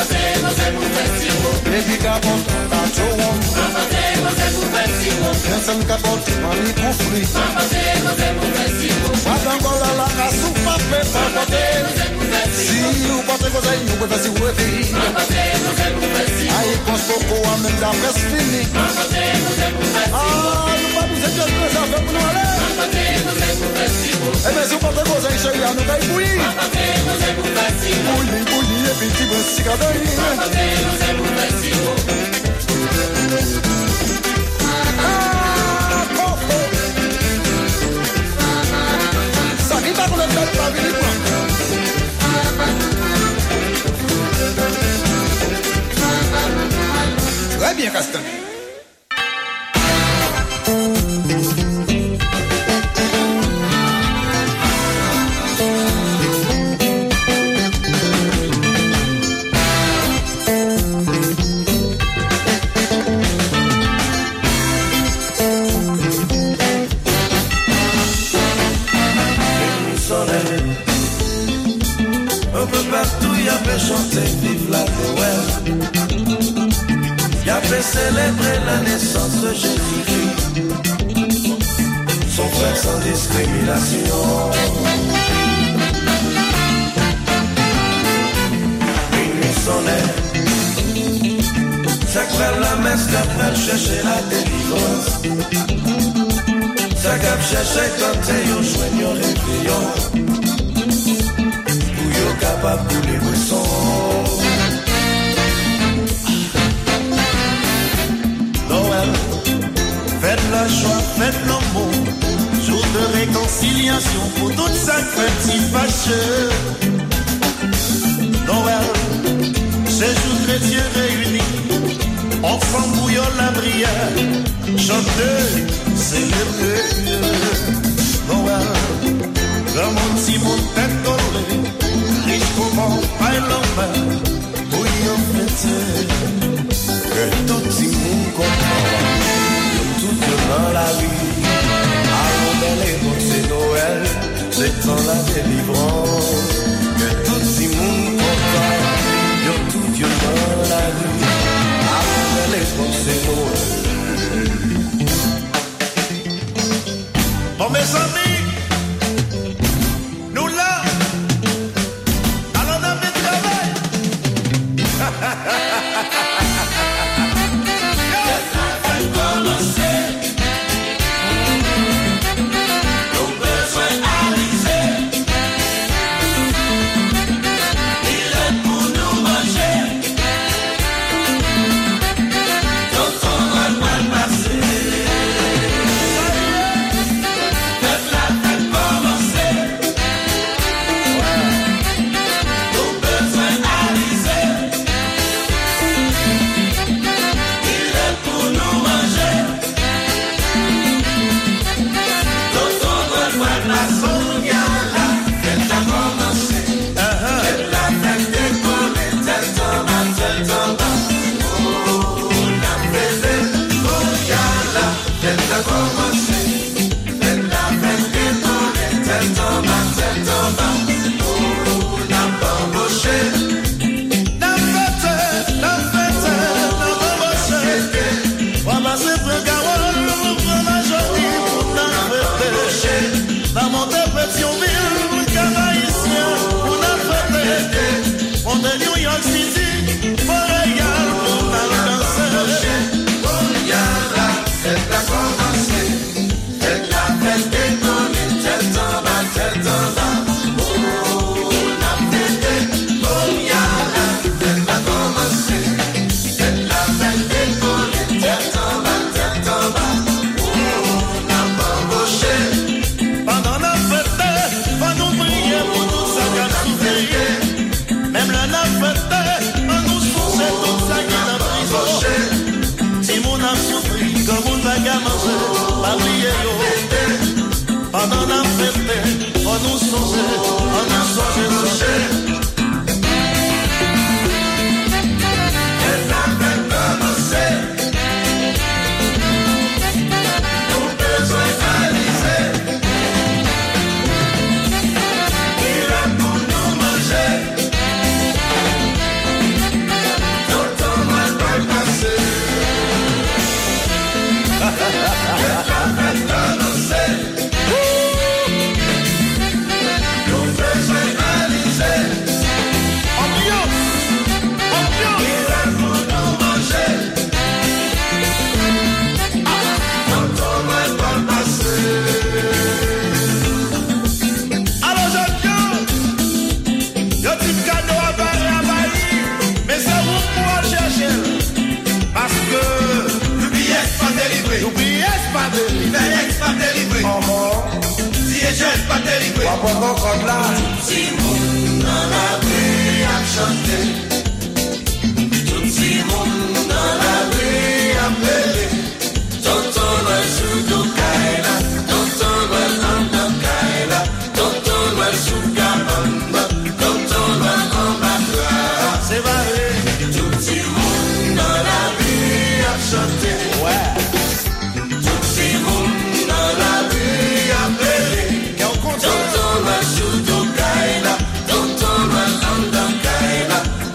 Et puis capote, capote. Personne capote, mami pour fruit. Pas encore là, la cassou, pas fait, pas porter. Si vous portez vos aïeux, nous pouvons si vous êtes. Aïe, qu'on se coco, même la presse finie. Ah, nous pas vous êtes juste les affaires pour nous aller. Eh bien, si vous portez vos aïeux, chérie, nous allons bouillir. Bouillir, bouillir, et puis tu veux cigaretter. Ça qui va qu'on a fait la vie, très bien, Castan. Un peu partout, y a fait chanter, vive la Noël. Y a fait célébrer la naissance de Jésus-Christ, son frère sans discrimination. Minuit sonnait, ça crève la messe qu'après chercher la délivrance. Ça cap chercher quand t'es yo joigne yo réveillon. Pour yo capable de les boissons. Noël, faites la joie, faites l'amour. Jour de réconciliation pour toute sa fête fâcheux. Noël, c'est jour chrétien réunis. Ensemble bouillon la prière. Chantez, célébrez. c'est dans la délivrance que tout si monde content, yo tout yo dans la rue, après les pensées noires. Bon mes amis, nous là, allons dans le travail. Pendant la fête, on nous songe. Et la fête commence, nos besoins réalisés. Il est pour nous manger, nos temps vont pas passer. Et la fête commence. Tout le monde dans la rue a chanté. Tout le monde dans la rue a appelé. Tonton va sous do kaila, tonton va en do kaila, tonton va sous kabamba, tonton va en batra. C'est vrai. Tout le monde dans la rue a chanté. Ouais. Tout le monde dans la rue a appelé. Tonton va sous do kaila, tonton va en do kaila,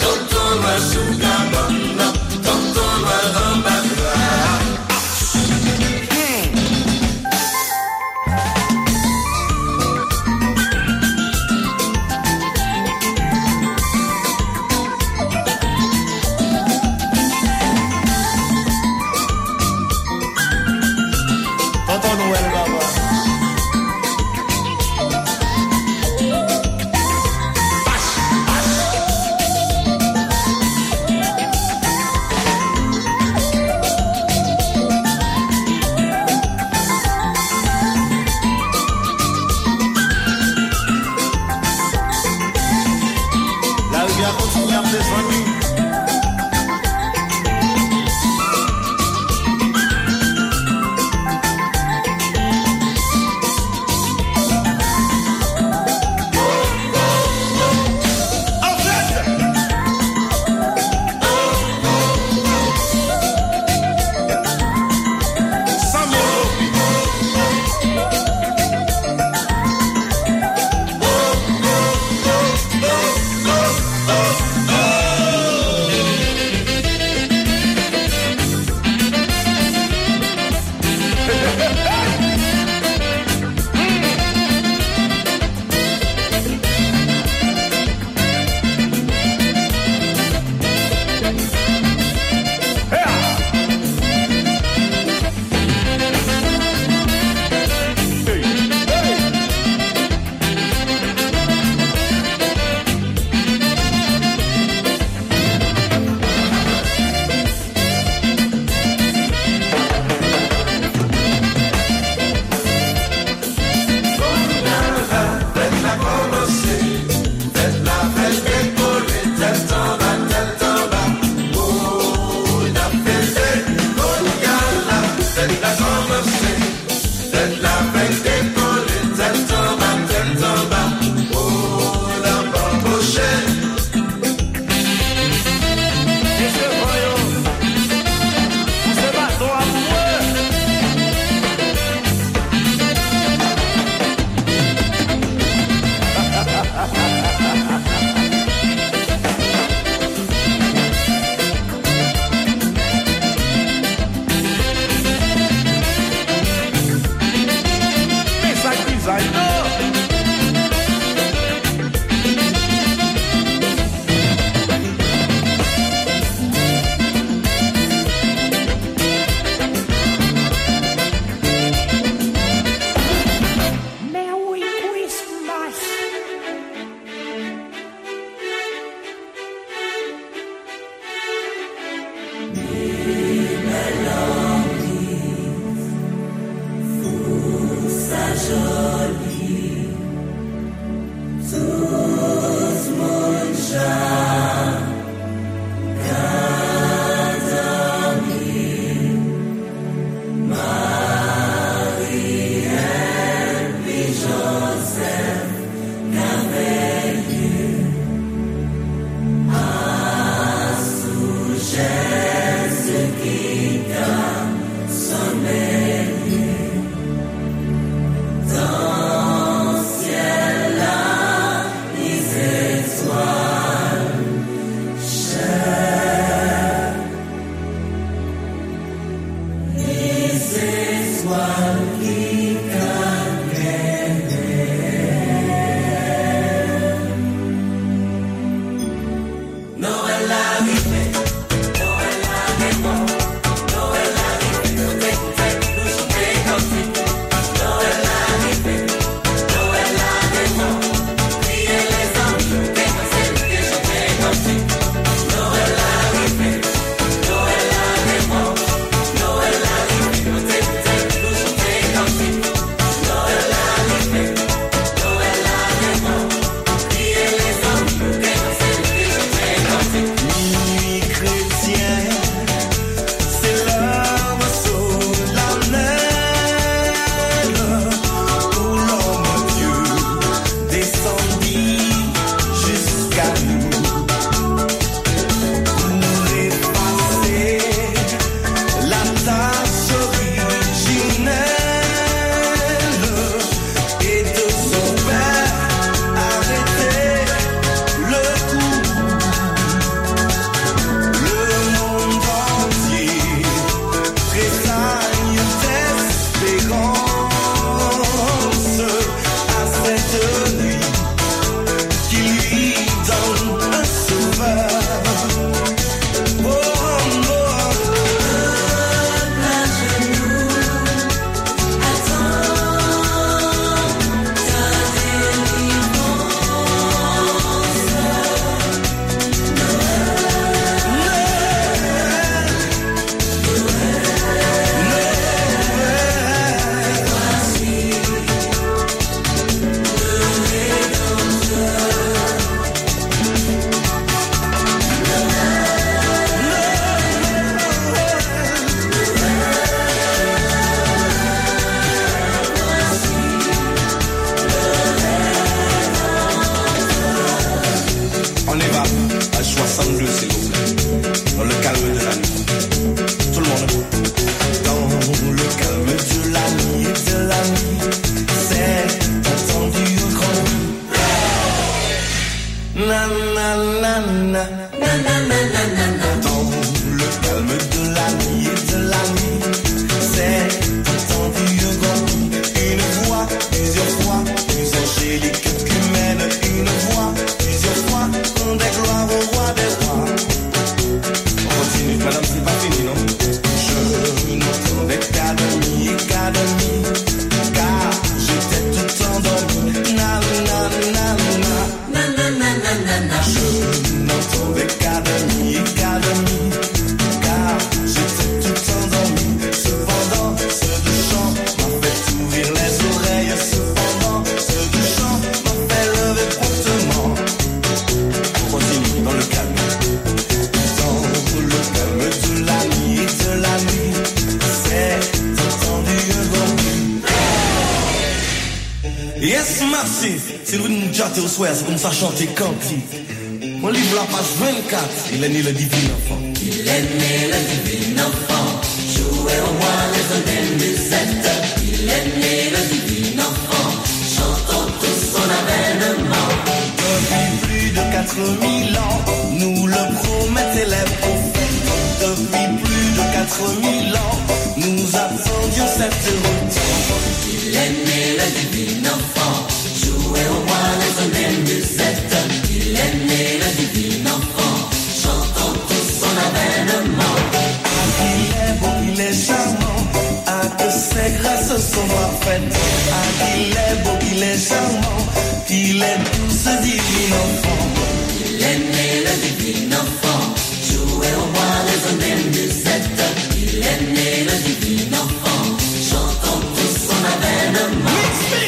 Yes, massif, c'est lui nous jatter au soir, c'est comme ça chanter cantique. Mon livre la page 24, il est né le divin enfant. Il est né le divin enfant, joué au roi les honnêtes musettes. Il est né le divin enfant, chantons tous son avènement. Depuis plus de 4000 ans, nous le promettaient les prophètes. Depuis plus de 4000 ans, nous attendions cette retour. Il est né le divin enfant, joué au roi les honnêtes musettes. Il est né le divin enfant, chantons tous son avènement. Ah, qu'il est beau, qu'il est charmant, ah, que ses grâces sont parfaites. Ah, qu'il est beau, qu'il est charmant, qu'il est tout ce divin enfant. Il est né le divin enfant, joué au roi les honnêtes musettes. Il est né le divin enfant, chantons tous son avènement.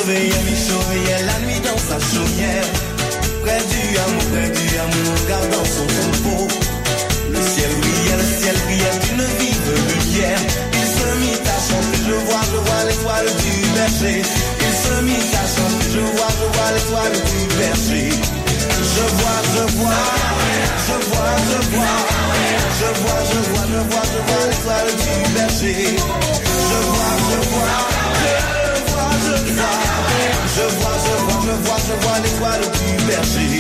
surveillait la nuit dans sa chaumière. Près du amour, gardant son tombeau. Le ciel brillait d'une vive lumière. Il se mit à chanter, je vois l'étoile du berger. Il se mit à chanter, je vois l'étoile du berger. Je vois l'étoile du berger. Je vois l'étoile du berger.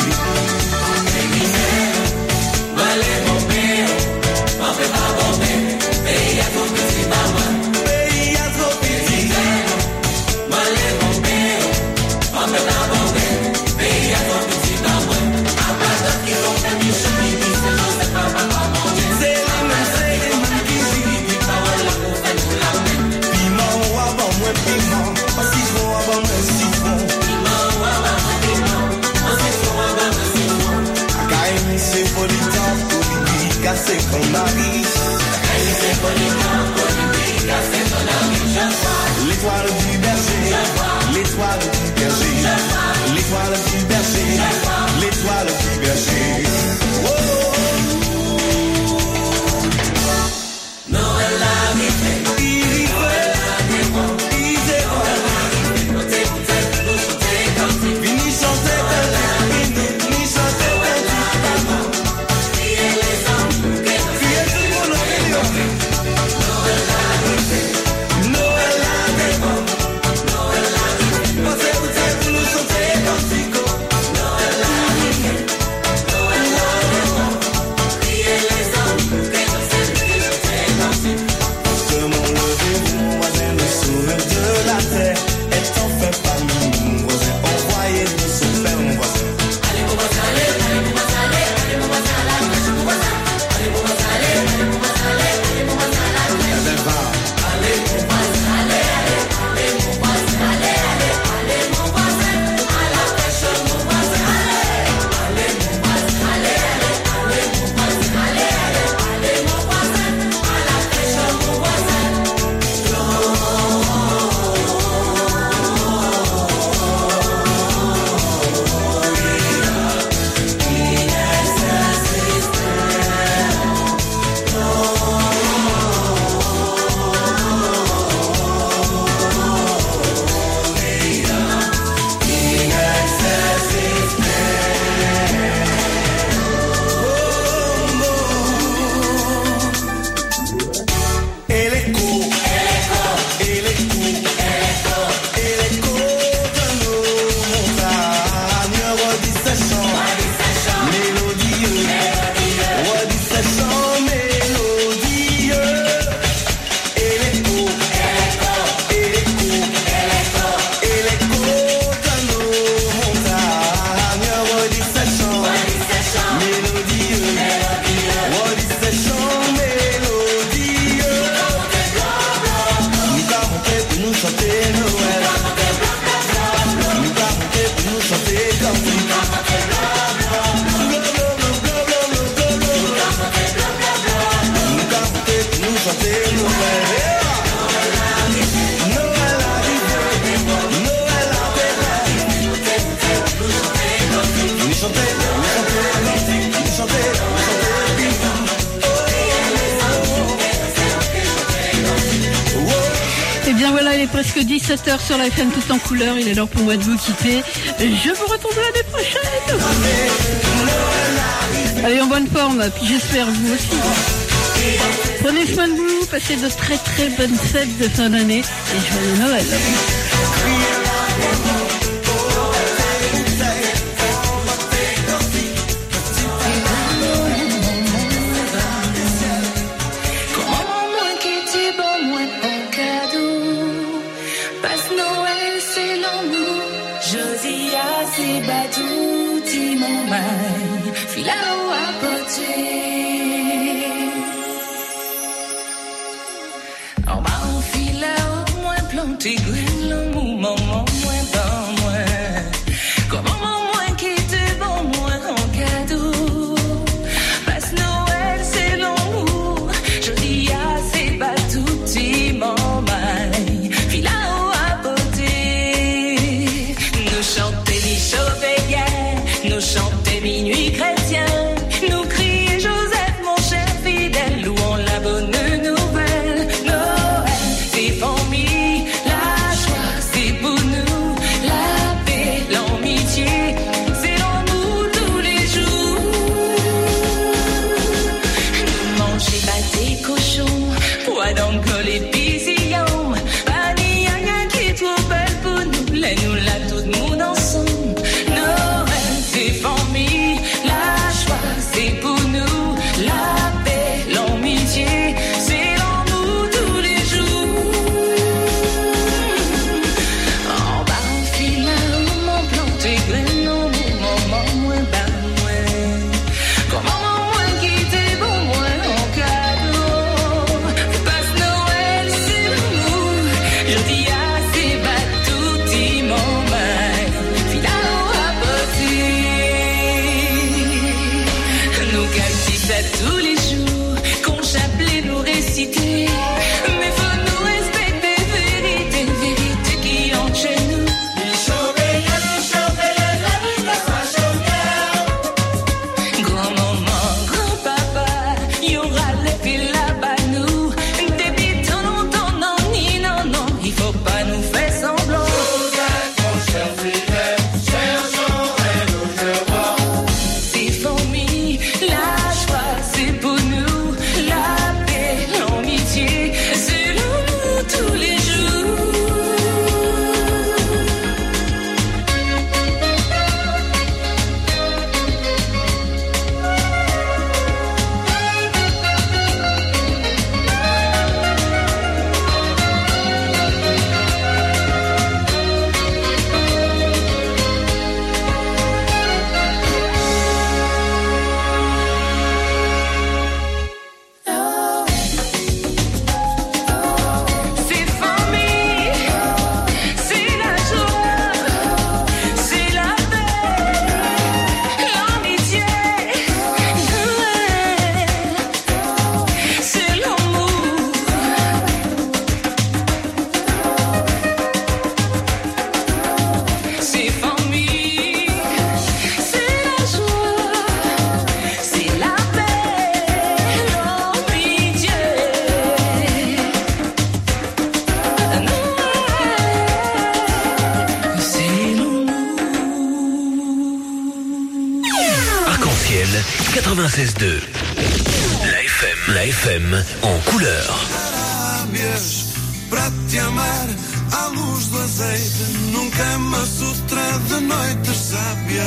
C'est comme Marie. L'étoile du berger, l'étoile du berger, l'étoile du berger, l'étoile du berger. Noël arrivé, Presque 17h sur la FM tout en couleur, il est l'heure pour moi de vous quitter. Je vous retrouve l'année prochaine. Allez, en bonne forme, puis j'espère vous aussi. Prenez soin de vous, passez de très très bonnes fêtes de fin d'année et joyeux Noël. T'es gwen l'amour, maman, moins dans moi. Comment maman qui te bon, moi en cadeau. Passe Noël, c'est l'amour. Je dis, ah, c'est pas tout petit, maman. Fila ou à côté. donc les pisillons. Pas ni rien qui trop belle pour nous. Les nous là tout le monde ensemble. Noël c'est famille, la joie c'est pour nous. La paix, l'amitié, c'est l'amour tous les jours. En bas on file un moment planté, grain moment moins bas moins. Comment moins quitter bon moins en cadeau. Passe Noël c'est l'amour. Je dis à c'est pas tout dimanche. Final à passer. Nous calcis ça tous les jours. Qu'on chapelet nous réciter. Mais faut nous respecter vérité, vérité qui entre chez nous. Grand-maman, grand-papa, y aura les filles là-bas nous. Depuis tant longtemps, non, ni non, non, il faut pas nous faire semblant. C'est famille, la joie, c'est pour nous. La paix, l'amitié, c'est l'amour tous les jours. C'est famille, c'est la joie, c'est la paix, l'amitié, Noël, c'est l'amour. C'est famille, c'est la joie, c'est la paix, l'amitié. Arc-en-ciel 96.2. La FM en couleur. lábios para te amar à luz do azeite num Kama Sutra de noites sábias.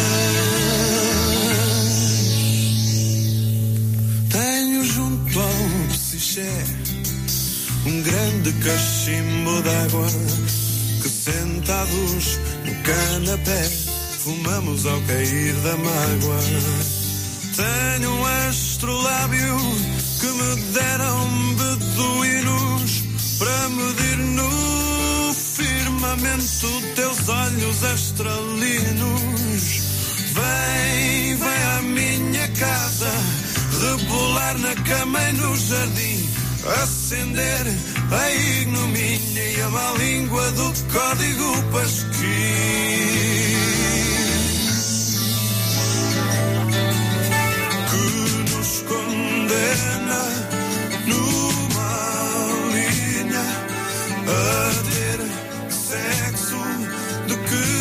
Tenho junto ao psiché grande cachimbo d'água que sentados no canapé fumamos ao cair da mágoa. Tenho um astrolábio que me deram beduínos para medir no firmamento teus olhos astralinos. Vem, vem à minha casa, rebolar na cama e no jardim, acender a ignomínia e a má língua do código pasquim. Condena numa linha a ter sexo de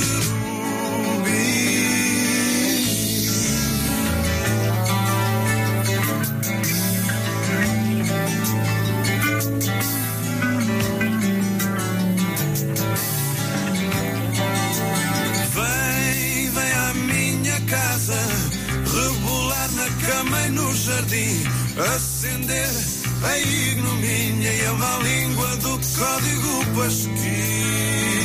Vem, vem à minha casa, rebolar na cama e no jardim, acender a ignomínia e a má língua do código pasquim.